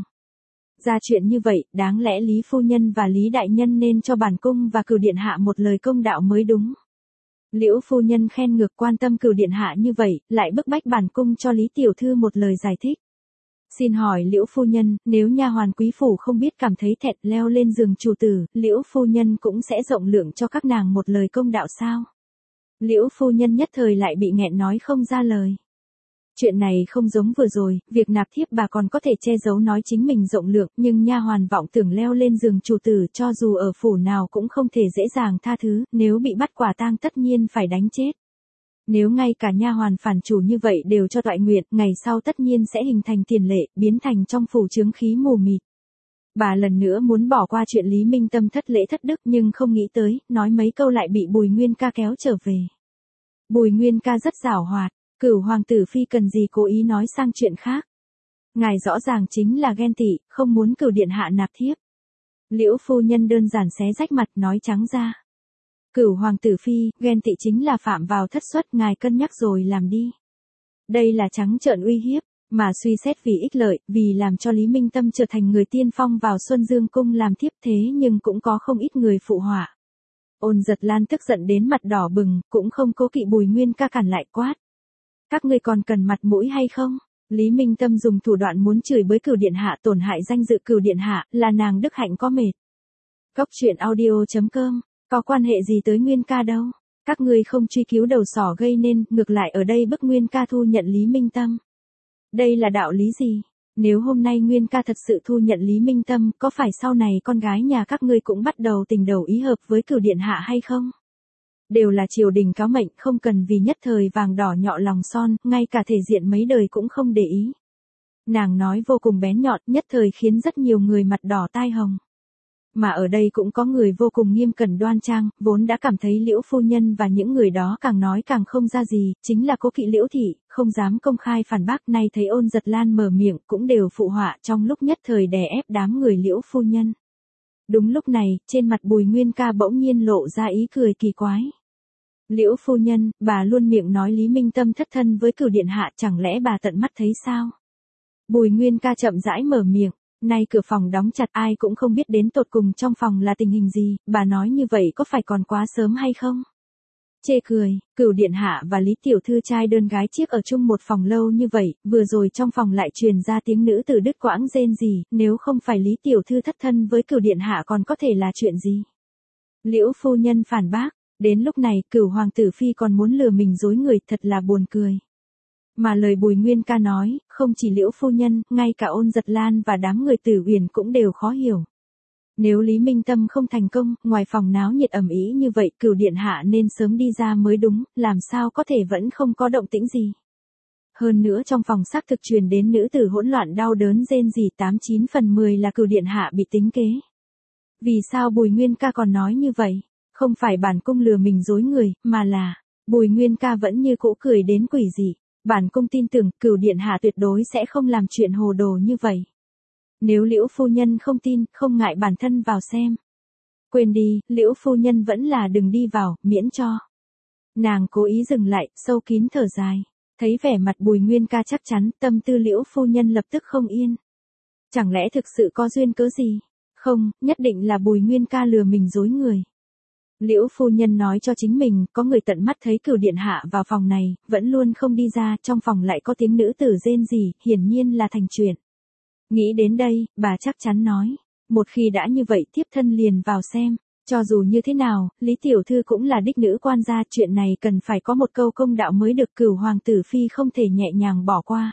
Ra chuyện như vậy, đáng lẽ Lý phu nhân và Lý đại nhân nên cho bản cung và Cửu điện hạ một lời công đạo mới đúng. Liễu phu nhân khen ngược quan tâm Cửu điện hạ như vậy, lại bức bách bản cung cho Lý tiểu thư một lời giải thích. Xin hỏi Liễu phu nhân, nếu nha hoàn quý phủ không biết cảm thấy thẹn leo lên giường chủ tử, Liễu phu nhân cũng sẽ rộng lượng cho các nàng một lời công đạo sao? Liễu phu nhân nhất thời lại bị nghẹn nói không ra lời. Chuyện này không giống vừa rồi, việc nạp thiếp bà còn có thể che giấu nói chính mình rộng lượng, nhưng nha hoàn vọng tưởng leo lên giường chủ tử cho dù ở phủ nào cũng không thể dễ dàng tha thứ, nếu bị bắt quả tang tất nhiên phải đánh chết. Nếu ngay cả nha hoàn phản chủ như vậy đều cho toại nguyện, ngày sau tất nhiên sẽ hình thành tiền lệ, biến thành trong phủ chướng khí mù mịt. Bà lần nữa muốn bỏ qua chuyện Lý Minh Tâm thất lễ thất đức nhưng không nghĩ tới, nói mấy câu lại bị Bùi Nguyên Ca kéo trở về. Bùi Nguyên Ca rất giảo hoạt, Cửu hoàng tử phi cần gì cố ý nói sang chuyện khác. Ngài rõ ràng chính là ghen tị, không muốn Cửu điện hạ nạp thiếp. Liễu phu nhân đơn giản xé rách mặt nói trắng ra. Cửu hoàng tử phi, ghen tị chính là phạm vào thất suất, ngài cân nhắc rồi làm đi. Đây là trắng trợn uy hiếp, mà suy xét vì ích lợi, vì làm cho Lý Minh Tâm trở thành người tiên phong vào Xuân Dương cung làm thiếp, thế nhưng cũng có không ít người phụ họa. Ôn Giật Lan tức giận đến mặt đỏ bừng, cũng không cố kỵ Bùi Nguyên Ca cản lại quát. Các ngươi còn cần mặt mũi hay không? Lý Minh Tâm dùng thủ đoạn muốn chửi bới Cửu điện hạ, tổn hại danh dự Cửu điện hạ, là nàng đức hạnh có mệt. Góc truyện audio chấm com, có quan hệ gì tới Nguyên Ca đâu? Các ngươi không truy cứu đầu sỏ gây nên, ngược lại ở đây bức Nguyên Ca thu nhận Lý Minh Tâm. Đây là đạo lý gì? Nếu hôm nay Nguyên Ca thật sự thu nhận Lý Minh Tâm, có phải sau này con gái nhà các ngươi cũng bắt đầu tình đầu ý hợp với Cửu điện hạ hay không? Đều là triều đình cáo mệnh, không cần vì nhất thời vàng đỏ nhọ lòng son, ngay cả thể diện mấy đời cũng không để ý. Nàng nói vô cùng bén nhọn, nhất thời khiến rất nhiều người mặt đỏ tai hồng. Mà ở đây cũng có người vô cùng nghiêm cẩn đoan trang, vốn đã cảm thấy Liễu phu nhân và những người đó càng nói càng không ra gì, chính là cố kỵ Liễu thị, không dám công khai phản bác, nay thấy Ôn Giật Lan mở miệng cũng đều phụ họa, trong lúc nhất thời đè ép đám người Liễu phu nhân. Đúng lúc này, trên mặt Bùi Nguyên Ca bỗng nhiên lộ ra ý cười kỳ quái. Liễu phu nhân, bà luôn miệng nói Lý Minh Tâm thất thân với Cửu điện hạ, chẳng lẽ bà tận mắt thấy sao? Bùi Nguyên Ca chậm rãi mở miệng. Nay cửa phòng đóng chặt, ai cũng không biết đến tột cùng trong phòng là tình hình gì, bà nói như vậy có phải còn quá sớm hay không? Chê cười, Cửu điện hạ và Lý tiểu thư trai đơn gái chiếc ở chung một phòng lâu như vậy, vừa rồi trong phòng lại truyền ra tiếng nữ tử đứt quãng rên rỉ, nếu không phải Lý tiểu thư thất thân với Cửu điện hạ còn có thể là chuyện gì? Liễu phu nhân phản bác, đến lúc này Cửu hoàng tử phi còn muốn lừa mình dối người, thật là buồn cười. Mà lời Bùi Nguyên Ca nói, không chỉ Liễu phu nhân, ngay cả Ôn Giật Lan và đám người Tử Uyển cũng đều khó hiểu. Nếu Lý Minh Tâm không thành công, ngoài phòng náo nhiệt ầm ĩ như vậy, Cửu điện hạ nên sớm đi ra mới đúng, làm sao có thể vẫn không có động tĩnh gì. Hơn nữa trong phòng xác thực truyền đến nữ tử hỗn loạn đau đớn rên rỉ, tám chín phần mười là Cửu điện hạ bị tính kế. Vì sao Bùi Nguyên Ca còn nói như vậy? Không phải bản cung lừa mình dối người, mà là Bùi Nguyên Ca vẫn như cũ cười đến quỷ dị. Bản cung tin tưởng Cửu điện hạ tuyệt đối sẽ không làm chuyện hồ đồ như vậy. Nếu Liễu phu nhân không tin, không ngại bản thân vào xem. Quên đi, Liễu phu nhân vẫn là đừng đi vào, miễn cho. Nàng cố ý dừng lại, sâu kín thở dài. Thấy vẻ mặt Bùi Nguyên Ca chắc chắn, tâm tư Liễu phu nhân lập tức không yên. Chẳng lẽ thực sự có duyên cớ gì? Không, nhất định là Bùi Nguyên Ca lừa mình dối người. Liễu phu nhân nói cho chính mình, có người tận mắt thấy Cửu điện hạ vào phòng này, vẫn luôn không đi ra, trong phòng lại có tiếng nữ tử rên rỉ, hiển nhiên là thành chuyện. Nghĩ đến đây, bà chắc chắn nói, một khi đã như vậy tiếp thân liền vào xem, cho dù như thế nào, Lý tiểu thư cũng là đích nữ quan gia, chuyện này cần phải có một câu công đạo mới được, Cửu hoàng tử phi không thể nhẹ nhàng bỏ qua.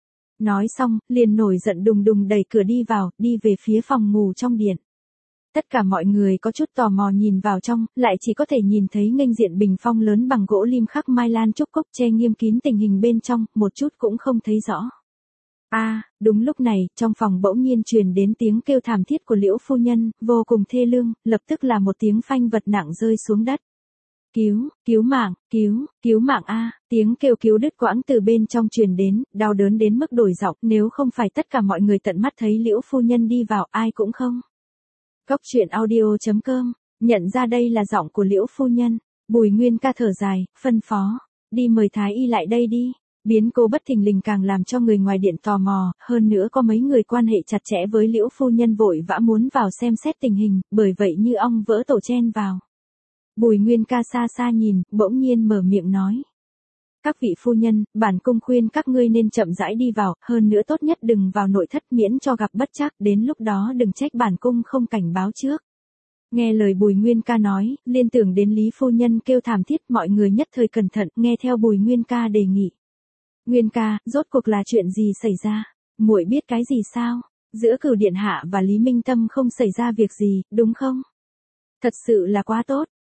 Nói xong, liền nổi giận đùng đùng đẩy cửa đi vào, đi về phía phòng ngủ trong điện. Tất cả mọi người có chút tò mò nhìn vào trong, lại chỉ có thể nhìn thấy nghênh diện bình phong lớn bằng gỗ lim khắc mai lan trúc cốc che nghiêm kín tình hình bên trong, một chút cũng không thấy rõ. A, à, đúng lúc này, trong phòng bỗng nhiên truyền đến tiếng kêu thảm thiết của Liễu phu nhân, vô cùng thê lương, lập tức là một tiếng phanh vật nặng rơi xuống đất. Cứu, cứu mạng, cứu, cứu mạng a, tiếng kêu cứu đứt quãng từ bên trong truyền đến, đau đớn đến mức đổi giọng, nếu không phải tất cả mọi người tận mắt thấy Liễu phu nhân đi vào, ai cũng không. Góc truyện audio chấm com, nhận ra đây là giọng của Liễu phu nhân, Bùi Nguyên Ca thở dài, phân phó, đi mời thái y lại đây đi. Biến cố bất thình lình càng làm cho người ngoài điện tò mò, hơn nữa có mấy người quan hệ chặt chẽ với Liễu phu nhân vội vã muốn vào xem xét tình hình, bởi vậy như ong vỡ tổ chen vào. Bùi Nguyên Ca xa xa nhìn, bỗng nhiên mở miệng nói. Các vị phu nhân, bản cung khuyên các ngươi nên chậm rãi đi vào, hơn nữa tốt nhất đừng vào nội thất miễn cho gặp bất trắc, đến lúc đó đừng trách bản cung không cảnh báo trước. Nghe lời Bùi Nguyên Ca nói, liên tưởng đến Lý phu nhân kêu thảm thiết, mọi người nhất thời cẩn thận, nghe theo Bùi Nguyên Ca đề nghị. Nguyên Ca, rốt cuộc là chuyện gì xảy ra? Muội biết cái gì sao? Giữa Cửu điện hạ và Lý Minh Tâm không xảy ra việc gì, đúng không? Thật sự là quá tốt.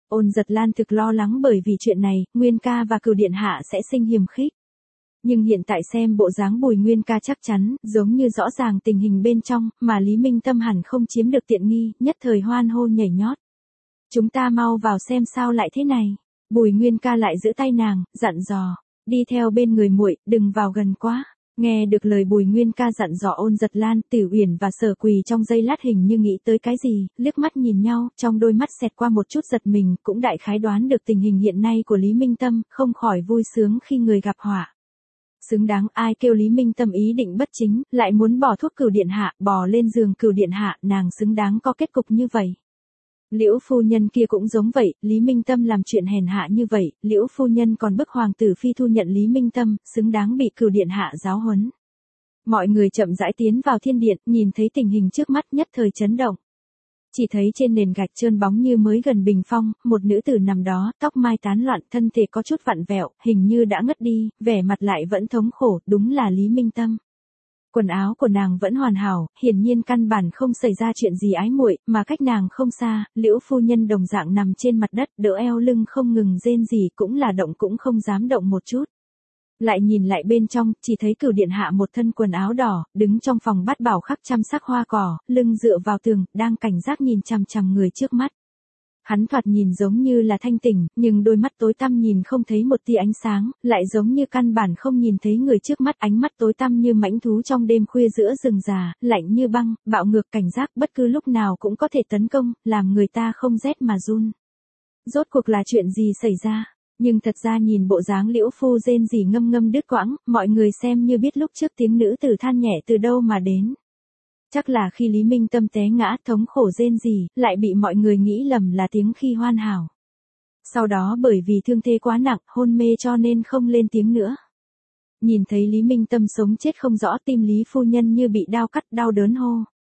Ôn Giật Lan thực lo lắng bởi vì chuyện này, Nguyên ca và Cửu điện hạ sẽ sinh hiềm khích. Nhưng hiện tại xem bộ dáng Bùi Nguyên ca chắc chắn, giống như rõ ràng tình hình bên trong, mà Lý Minh Tâm hẳn không chiếm được tiện nghi, nhất thời hoan hô nhảy nhót. Chúng ta mau vào xem sao lại thế này. Bùi Nguyên ca lại giữ tay nàng, dặn dò, đi theo bên người muội, đừng vào gần quá. Nghe được lời Bùi Nguyên ca dặn dò Ôn Giật Lan, Tiểu Uyển và Sở Quỳ trong giây lát hình như nghĩ tới cái gì, liếc mắt nhìn nhau, trong đôi mắt xẹt qua một chút giật mình, cũng đại khái đoán được tình hình hiện nay của Lý Minh Tâm, không khỏi vui sướng khi người gặp họa. Xứng đáng, ai kêu Lý Minh Tâm ý định bất chính, lại muốn bỏ thuốc Cửu điện hạ, bò lên giường Cửu điện hạ, nàng xứng đáng có kết cục như vậy. Liễu phu nhân kia cũng giống vậy, Lý Minh Tâm làm chuyện hèn hạ như vậy, Liễu phu nhân còn bức hoàng tử phi thu nhận Lý Minh Tâm, xứng đáng bị Cửu điện hạ giáo huấn. Mọi người chậm rãi tiến vào thiên điện, nhìn thấy tình hình trước mắt nhất thời chấn động. Chỉ thấy trên nền gạch trơn bóng như mới gần bình phong, một nữ tử nằm đó, tóc mai tán loạn, thân thể có chút vặn vẹo, hình như đã ngất đi, vẻ mặt lại vẫn thống khổ, đúng là Lý Minh Tâm. Quần áo của nàng vẫn hoàn hảo, hiển nhiên căn bản không xảy ra chuyện gì ái muội, mà cách nàng không xa, Liễu phu nhân đồng dạng nằm trên mặt đất, đỡ eo lưng không ngừng rên rỉ, cũng là động cũng không dám động một chút. Lại nhìn lại bên trong, chỉ thấy Cửu điện hạ một thân quần áo đỏ, đứng trong phòng bát bảo khắc trăm sắc hoa cỏ, lưng dựa vào tường, đang cảnh giác nhìn chằm chằm người trước mắt. Hắn thoạt nhìn giống như là thanh tỉnh, nhưng đôi mắt tối tăm nhìn không thấy một tia ánh sáng, lại giống như căn bản không nhìn thấy người trước mắt, ánh mắt tối tăm như mãnh thú trong đêm khuya giữa rừng già, lạnh như băng, bạo ngược cảnh giác bất cứ lúc nào cũng có thể tấn công, làm người ta không rét mà run. Rốt cuộc là chuyện gì xảy ra? Nhưng thật ra nhìn bộ dáng Liễu phu rên rỉ ngâm ngâm đứt quãng, mọi người xem như biết lúc trước tiếng nữ tử than nhẹ từ đâu mà đến. Chắc là khi Lý Minh Tâm té ngã thống khổ rên rỉ, lại bị mọi người nghĩ lầm là tiếng khi hoàn hảo. Sau đó bởi vì thương thế quá nặng, hôn mê cho nên không lên tiếng nữa. Nhìn thấy Lý Minh Tâm sống chết không rõ, tim Lý phu nhân như bị đao cắt, đau đớn hô.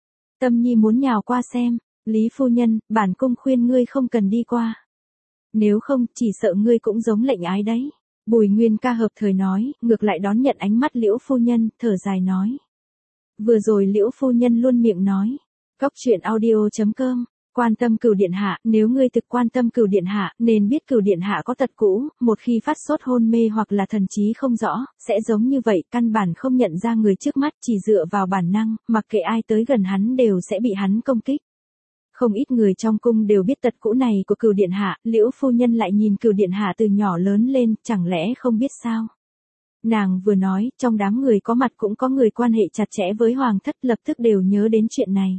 Tâm nhi muốn nhào qua xem, Lý phu nhân, bản cung khuyên ngươi không cần đi qua. Nếu không, chỉ sợ ngươi cũng giống lệnh ái đấy. Bùi Nguyên ca hợp thời nói, ngược lại đón nhận ánh mắt Liễu phu nhân, thở dài nói. Vừa rồi Liễu phu nhân luôn miệng nói. Góc truyện audio chấm com, quan tâm Cửu điện hạ, nếu ngươi thực quan tâm Cửu điện hạ, nên biết Cửu điện hạ có tật cũ, một khi phát sốt hôn mê hoặc là thần trí không rõ, sẽ giống như vậy, căn bản không nhận ra người trước mắt, chỉ dựa vào bản năng, mặc kệ ai tới gần hắn đều sẽ bị hắn công kích. Không ít người trong cung đều biết tật cũ này của Cửu điện hạ, Liễu phu nhân lại nhìn Cửu điện hạ từ nhỏ lớn lên, chẳng lẽ không biết sao? Nàng vừa nói, trong đám người có mặt cũng có người quan hệ chặt chẽ với hoàng thất, lập tức đều nhớ đến chuyện này.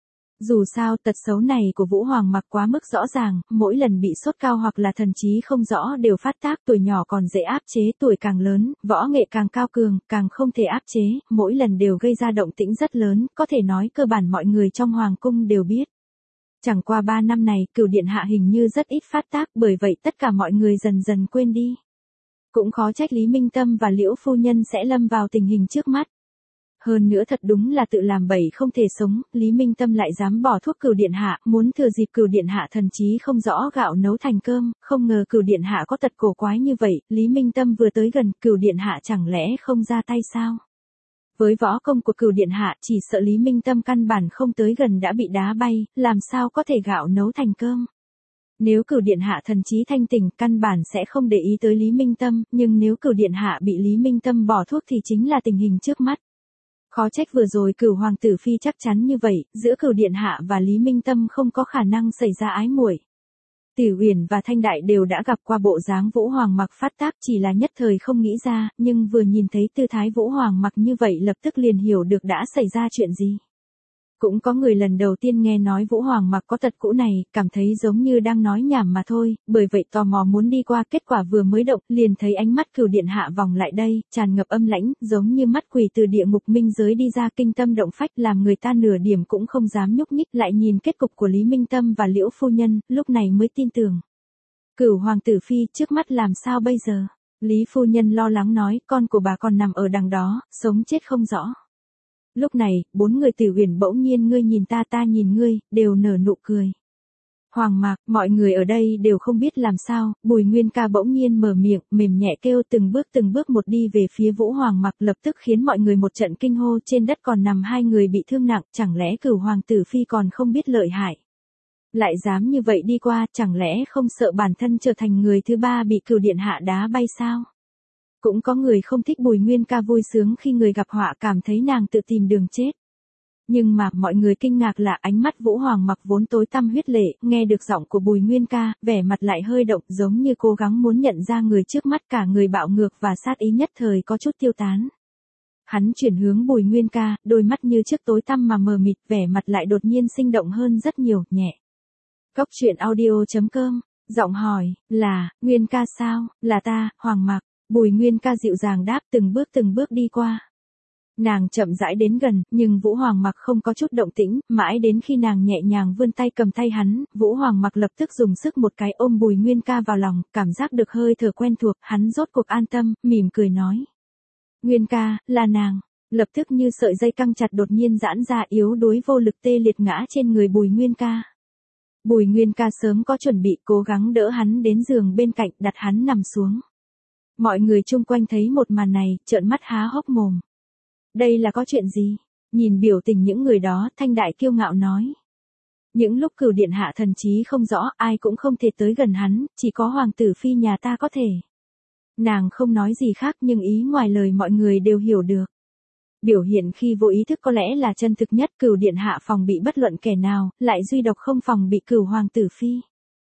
Dù sao tật xấu này của Vũ Hoàng Mặc quá mức rõ ràng, mỗi lần bị sốt cao hoặc là thần trí không rõ đều phát tác, tuổi nhỏ còn dễ áp chế, tuổi càng lớn, võ nghệ càng cao cường, càng không thể áp chế, mỗi lần đều gây ra động tĩnh rất lớn, có thể nói cơ bản mọi người trong hoàng cung đều biết. Chẳng qua ba năm này, Cửu điện hạ hình như rất ít phát tác, bởi vậy tất cả mọi người dần dần quên đi. Cũng khó trách Lý Minh Tâm và Liễu phu nhân sẽ lâm vào tình hình trước mắt. Hơn nữa thật đúng là tự làm bậy không thể sống, Lý Minh Tâm lại dám bỏ thuốc Cửu điện hạ, muốn thừa dịp Cửu điện hạ thần trí không rõ gạo nấu thành cơm, không ngờ Cửu điện hạ có tật cổ quái như vậy, Lý Minh Tâm vừa tới gần, Cửu điện hạ chẳng lẽ không ra tay sao? Với võ công của Cửu điện hạ, chỉ sợ Lý Minh Tâm căn bản không tới gần đã bị đá bay, làm sao có thể gạo nấu thành cơm? Nếu Cửu điện hạ thần trí thanh tỉnh, căn bản sẽ không để ý tới Lý Minh Tâm, nhưng nếu Cửu điện hạ bị Lý Minh Tâm bỏ thuốc thì chính là tình hình trước mắt. Khó trách vừa rồi Cửu hoàng tử phi chắc chắn như vậy, giữa Cửu điện hạ và Lý Minh Tâm không có khả năng xảy ra ái muội. Tiểu Uyển và Thanh Đại đều đã gặp qua bộ dáng Vũ Hoàng Mặc phát tác, chỉ là nhất thời không nghĩ ra, nhưng vừa nhìn thấy tư thái Vũ Hoàng Mặc như vậy lập tức liền hiểu được đã xảy ra chuyện gì. Cũng có người lần đầu tiên nghe nói Vũ Hoàng Mặc có tật cũ này, cảm thấy giống như đang nói nhảm mà thôi, bởi vậy tò mò muốn đi qua, kết quả vừa mới động, liền thấy ánh mắt Cửu điện hạ vòng lại đây, tràn ngập âm lãnh, giống như mắt quỷ từ địa ngục minh giới đi ra, kinh tâm động phách, làm người ta nửa điểm cũng không dám nhúc nhích, lại nhìn kết cục của Lý Minh Tâm và Liễu phu nhân, lúc này mới tin tưởng. Cửu hoàng tử phi, trước mắt làm sao bây giờ? Lý phu nhân lo lắng nói, con của bà còn nằm ở đằng đó, sống chết không rõ. Lúc này, bốn người Tiểu Uyển bỗng nhiên ngươi nhìn ta ta nhìn ngươi, đều nở nụ cười. Hoàng Mạc, mọi người ở đây đều không biết làm sao, Bùi Nguyên ca bỗng nhiên mở miệng, mềm nhẹ kêu từng bước từng bước một đi về phía Vũ Hoàng Mạc, lập tức khiến mọi người một trận kinh hô, trên đất còn nằm hai người bị thương nặng, chẳng lẽ Cửu hoàng tử phi còn không biết lợi hại. Lại dám như vậy đi qua, chẳng lẽ không sợ bản thân trở thành người thứ ba bị Cửu điện hạ đá bay sao? Cũng có người không thích Bùi Nguyên Ca vui sướng khi người gặp họa, cảm thấy nàng tự tìm đường chết. Nhưng mà mọi người kinh ngạc là ánh mắt Vũ Hoàng Mặc vốn tối tăm huyết lệ, nghe được giọng của Bùi Nguyên Ca, vẻ mặt lại hơi động, giống như cố gắng muốn nhận ra người trước mắt, cả người bạo ngược và sát ý nhất thời có chút tiêu tán. Hắn chuyển hướng Bùi Nguyên Ca, đôi mắt như trước tối tăm mà mờ mịt, vẻ mặt lại đột nhiên sinh động hơn rất nhiều, nhẹ. Cốc truyện audio chấm com, giọng hỏi, là, Nguyên Ca sao, là ta, Hoàng Mặc. Bùi Nguyên Ca dịu dàng đáp, từng bước từng bước đi qua. Nàng chậm rãi đến gần, nhưng Vũ Hoàng Mặc không có chút động tĩnh, mãi đến khi nàng nhẹ nhàng vươn tay cầm tay hắn, Vũ Hoàng Mặc lập tức dùng sức một cái ôm Bùi Nguyên Ca vào lòng, cảm giác được hơi thở quen thuộc, hắn rốt cuộc an tâm, mỉm cười nói. Nguyên Ca, là nàng. Lập tức như sợi dây căng chặt đột nhiên giãn ra, yếu đuối vô lực tê liệt ngã trên người Bùi Nguyên Ca. Bùi Nguyên Ca sớm có chuẩn bị, cố gắng đỡ hắn đến giường bên cạnh, đặt hắn nằm xuống. Mọi người chung quanh thấy một màn này, trợn mắt há hốc mồm. Đây là có chuyện gì? Nhìn biểu tình những người đó, Thanh Đại kiêu ngạo nói. Những lúc Cửu điện hạ thần trí không rõ, ai cũng không thể tới gần hắn, chỉ có hoàng tử phi nhà ta có thể. Nàng không nói gì khác, nhưng ý ngoài lời mọi người đều hiểu được. Biểu hiện khi vô ý thức có lẽ là chân thực nhất, Cửu điện hạ phòng bị bất luận kẻ nào, lại duy độc không phòng bị Cửu hoàng tử phi.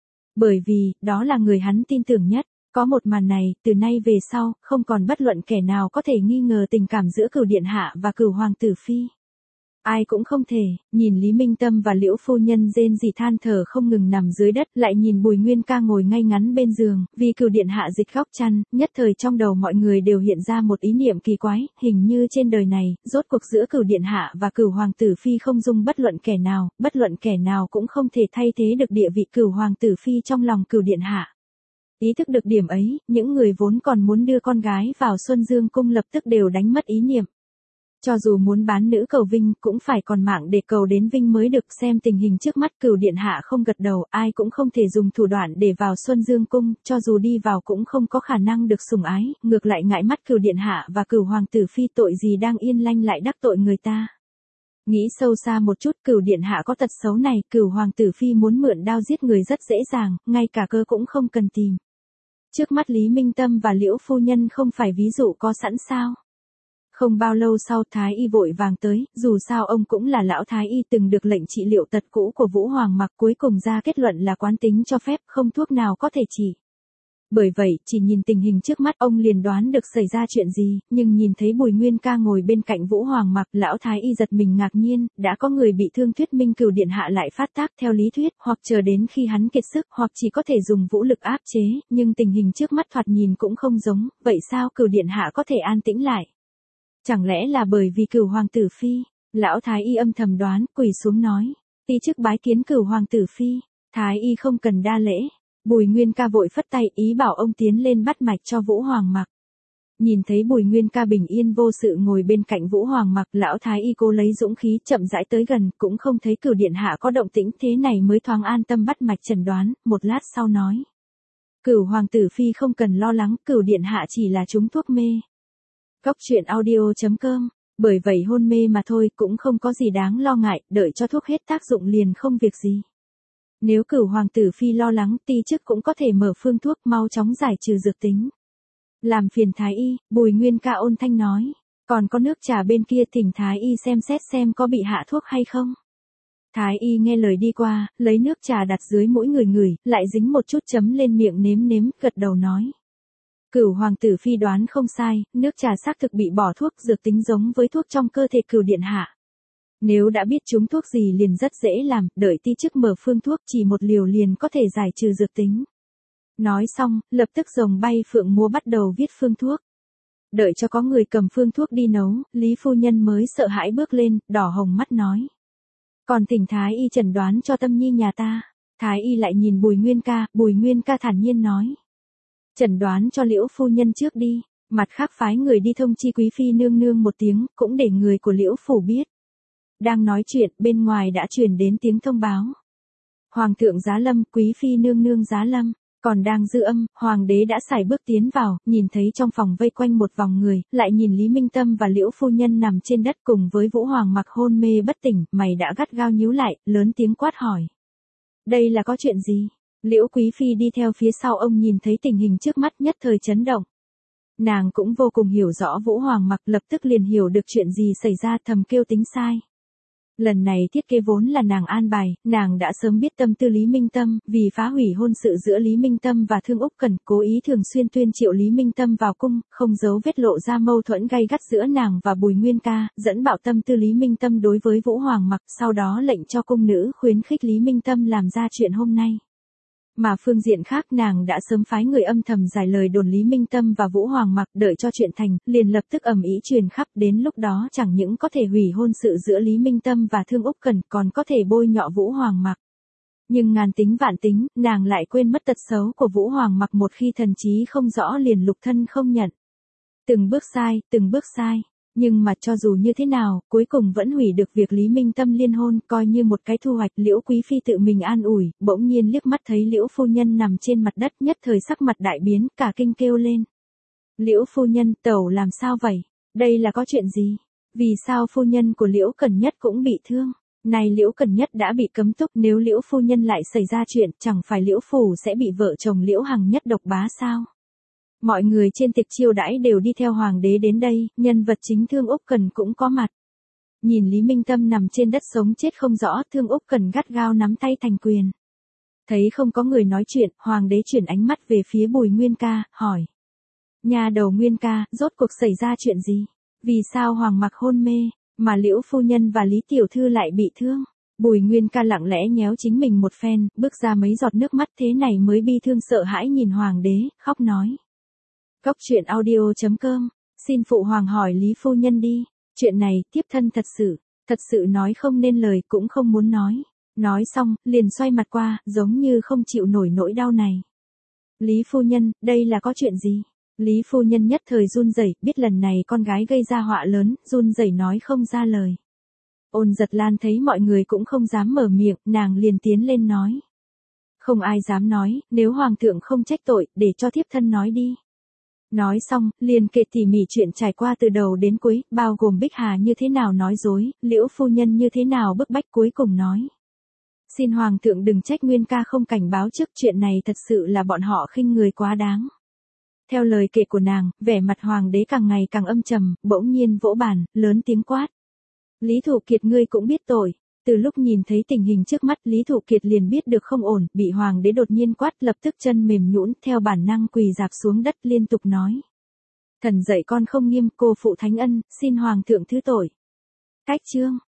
Bởi vì, đó là người hắn tin tưởng nhất. Có một màn này, từ nay về sau, không còn bất luận kẻ nào có thể nghi ngờ tình cảm giữa Cửu điện hạ và Cửu hoàng tử phi. Ai cũng không thể, nhìn Lý Minh Tâm và Liễu phu nhân rên rỉ than thở không ngừng nằm dưới đất, lại nhìn Bùi Nguyên Ca ngồi ngay ngắn bên giường, vì Cửu điện hạ dịch góc chăn, nhất thời trong đầu mọi người đều hiện ra một ý niệm kỳ quái, hình như trên đời này, rốt cuộc giữa Cửu điện hạ và Cửu hoàng tử phi không dung bất luận kẻ nào, bất luận kẻ nào cũng không thể thay thế được địa vị Cửu hoàng tử phi trong lòng Cửu điện hạ. Ý thức được điểm ấy, những người vốn còn muốn đưa con gái vào Xuân Dương cung lập tức đều đánh mất ý niệm. Cho dù muốn bán nữ cầu vinh, cũng phải còn mạng để cầu đến vinh mới được. Xem tình hình trước mắt, Cửu điện hạ không gật đầu, ai cũng không thể dùng thủ đoạn để vào Xuân Dương cung, cho dù đi vào cũng không có khả năng được sủng ái, ngược lại ngại mắt Cửu điện hạ và Cửu hoàng tử phi, tội gì đang yên lanh lại đắc tội người ta. Nghĩ sâu xa một chút, Cửu điện hạ có tật xấu này, Cửu hoàng tử phi muốn mượn đao giết người rất dễ dàng, ngay cả cơ cũng không cần tìm. Trước mắt Lý Minh Tâm và Liễu phu nhân không phải ví dụ có sẵn sao? Không bao lâu sau, Thái y vội vàng tới, dù sao ông cũng là lão Thái y từng được lệnh trị liệu tật cũ của Vũ Hoàng Mặc, cuối cùng ra kết luận là quán tính cho phép, không thuốc nào có thể trị. Bởi vậy, chỉ nhìn tình hình trước mắt ông liền đoán được xảy ra chuyện gì, nhưng nhìn thấy Bùi Nguyên Ca ngồi bên cạnh Vũ Hoàng Mặc, lão Thái y giật mình ngạc nhiên, đã có người bị thương, thuyết minh Cửu điện hạ lại phát tác theo lý thuyết, hoặc chờ đến khi hắn kiệt sức, hoặc chỉ có thể dùng vũ lực áp chế, nhưng tình hình trước mắt thoạt nhìn cũng không giống, vậy sao Cửu điện hạ có thể an tĩnh lại? Chẳng lẽ là bởi vì Cửu hoàng tử phi? Lão Thái y âm thầm đoán, quỳ xuống nói, ti chức bái kiến Cửu hoàng tử phi. Thái y không cần đa lễ. Bùi Nguyên Ca vội phất tay, ý bảo ông tiến lên bắt mạch cho Vũ Hoàng Mặc. Nhìn thấy Bùi Nguyên Ca bình yên vô sự ngồi bên cạnh Vũ Hoàng Mặc, lão Thái y cố lấy dũng khí chậm rãi tới gần, cũng không thấy Cửu điện hạ có động tĩnh, thế này mới thoáng an tâm bắt mạch chẩn đoán, một lát sau nói. Cửu hoàng tử phi không cần lo lắng, Cửu điện hạ chỉ là trúng thuốc mê. Cốc truyện audio chấm com, bởi vậy hôn mê mà thôi, cũng không có gì đáng lo ngại, đợi cho thuốc hết tác dụng liền không việc gì. Nếu Cửu hoàng tử phi lo lắng, ti chức cũng có thể mở phương thuốc mau chóng giải trừ dược tính. Làm phiền Thái y, Bùi Nguyên Ca ôn thanh nói, còn có nước trà bên kia, thỉnh Thái y xem xét xem có bị hạ thuốc hay không. Thái y nghe lời đi qua, lấy nước trà đặt dưới mũi người ngửi, lại dính một chút chấm lên miệng nếm nếm, gật đầu nói. Cửu hoàng tử phi đoán không sai, nước trà xác thực bị bỏ thuốc, dược tính giống với thuốc trong cơ thể Cửu điện hạ. Nếu đã biết trúng thuốc gì liền rất dễ làm, đợi ti chức mở phương thuốc, chỉ một liều liền có thể giải trừ dược tính. Nói xong, lập tức rồng bay phượng múa bắt đầu viết phương thuốc. Đợi cho có người cầm phương thuốc đi nấu, Lý phu nhân mới sợ hãi bước lên, đỏ hồng mắt nói. Còn thỉnh Thái y chẩn đoán cho Tâm nhi nhà ta. Thái y lại nhìn Bùi Nguyên Ca, Bùi Nguyên Ca thản nhiên nói. Chẩn đoán cho Liễu phu nhân trước đi, mặt khác phái người đi thông chi quý phi nương nương một tiếng, cũng để người của Liễu phủ biết. Đang nói chuyện, bên ngoài đã truyền đến tiếng thông báo. Hoàng thượng giá lâm, quý phi nương nương giá lâm. Còn đang dư âm, hoàng đế đã sải bước tiến vào, nhìn thấy trong phòng vây quanh một vòng người, lại nhìn Lý Minh Tâm và Liễu phu nhân nằm trên đất cùng với Vũ Hoàng Mặc hôn mê bất tỉnh, mày đã gắt gao nhíu lại, lớn tiếng quát hỏi. đây là có chuyện gì? Liễu Quý Phi đi theo phía sau ông nhìn thấy tình hình trước mắt nhất thời chấn động. Nàng cũng vô cùng hiểu rõ Vũ Hoàng Mặc, lập tức liền hiểu được chuyện gì xảy ra, thầm kêu tính sai. Lần này thiết kế vốn là nàng an bài, nàng đã sớm biết tâm tư Lý Minh Tâm, vì phá hủy hôn sự giữa Lý Minh Tâm và Thương Úc Cẩn, cố ý thường xuyên tuyên triệu Lý Minh Tâm vào cung, không giấu vết lộ ra mâu thuẫn gay gắt giữa nàng và Bùi Nguyên Ca, dẫn bạo tâm tư Lý Minh Tâm đối với Vũ Hoàng Mặc, sau đó lệnh cho cung nữ khuyến khích Lý Minh Tâm làm ra chuyện hôm nay. Mà phương diện khác, nàng đã sớm phái người âm thầm giải lời đồn Lý Minh Tâm và Vũ Hoàng Mặc, đợi cho chuyện thành, liền lập tức ầm ĩ truyền khắp, đến lúc đó chẳng những có thể hủy hôn sự giữa Lý Minh Tâm và Thương Úc Cẩn, còn có thể bôi nhọ Vũ Hoàng Mặc. Nhưng ngàn tính vạn tính, nàng lại quên mất tật xấu của Vũ Hoàng Mặc, một khi thần trí không rõ liền lục thân không nhận. Từng bước sai, từng bước sai. Nhưng mà cho dù như thế nào, cuối cùng vẫn hủy được việc Lý Minh Tâm liên hôn, coi như một cái thu hoạch. Liễu Quý Phi tự mình an ủi, bỗng nhiên liếc mắt thấy Liễu phu nhân nằm trên mặt đất, nhất thời sắc mặt đại biến, cả kinh kêu lên. Liễu phu nhân, tẩu làm sao vậy? Đây là có chuyện gì? Vì sao phu nhân của Liễu Cẩn Nhất cũng bị thương? Này Liễu Cẩn Nhất đã bị cấm túc, nếu Liễu phu nhân lại xảy ra chuyện, chẳng phải Liễu phủ sẽ bị vợ chồng Liễu Hằng Nhất độc bá sao? Mọi người trên tiệc chiêu đãi đều đi theo hoàng đế đến đây, nhân vật chính Thương Úc Cẩn cũng có mặt. Nhìn Lý Minh Tâm nằm trên đất sống chết không rõ, Thương Úc Cẩn gắt gao nắm tay thành quyền. Thấy không có người nói chuyện, hoàng đế chuyển ánh mắt về phía Bùi Nguyên Ca, hỏi. Nhà đầu Nguyên Ca, rốt cuộc xảy ra chuyện gì? Vì sao Hoàng Mặc hôn mê, mà Liễu phu nhân và Lý tiểu thư lại bị thương? Bùi Nguyên Ca lặng lẽ nhéo chính mình một phen, bước ra mấy giọt nước mắt, thế này mới bi thương sợ hãi nhìn hoàng đế, khóc nói. Cốc truyện audio chấm com, xin phụ hoàng hỏi Lý phu nhân đi, chuyện này, thiếp thân thật sự, thật sự nói không nên lời, cũng không muốn nói. Nói xong, liền xoay mặt qua, giống như không chịu nổi nỗi đau này. Lý phu nhân, đây là có chuyện gì? Lý phu nhân nhất thời run rẩy, biết lần này con gái gây ra họa lớn, run rẩy nói không ra lời. Ôn Giật Lan thấy mọi người cũng không dám mở miệng, nàng liền tiến lên nói. Không ai dám nói, nếu hoàng thượng không trách tội, để cho thiếp thân nói đi. Nói xong, liền kể tỉ mỉ chuyện trải qua từ đầu đến cuối, bao gồm Bích Hà như thế nào nói dối, Liễu phu nhân như thế nào bức bách, cuối cùng nói. Xin hoàng thượng đừng trách Nguyên Ca không cảnh báo trước, chuyện này thật sự là bọn họ khinh người quá đáng. Theo lời kể của nàng, vẻ mặt hoàng đế càng ngày càng âm trầm, bỗng nhiên vỗ bàn, lớn tiếng quát. Lý Thủ Kiệt, ngươi cũng biết tội. Từ lúc nhìn thấy tình hình trước mắt, Lý Thủ Kiệt liền biết được không ổn, bị hoàng đế đột nhiên quát, lập tức chân mềm nhũn, theo bản năng quỳ rạp xuống đất liên tục nói. Thần dạy con không nghiêm, cô phụ thánh ân, xin hoàng thượng thứ tội. Cách chương.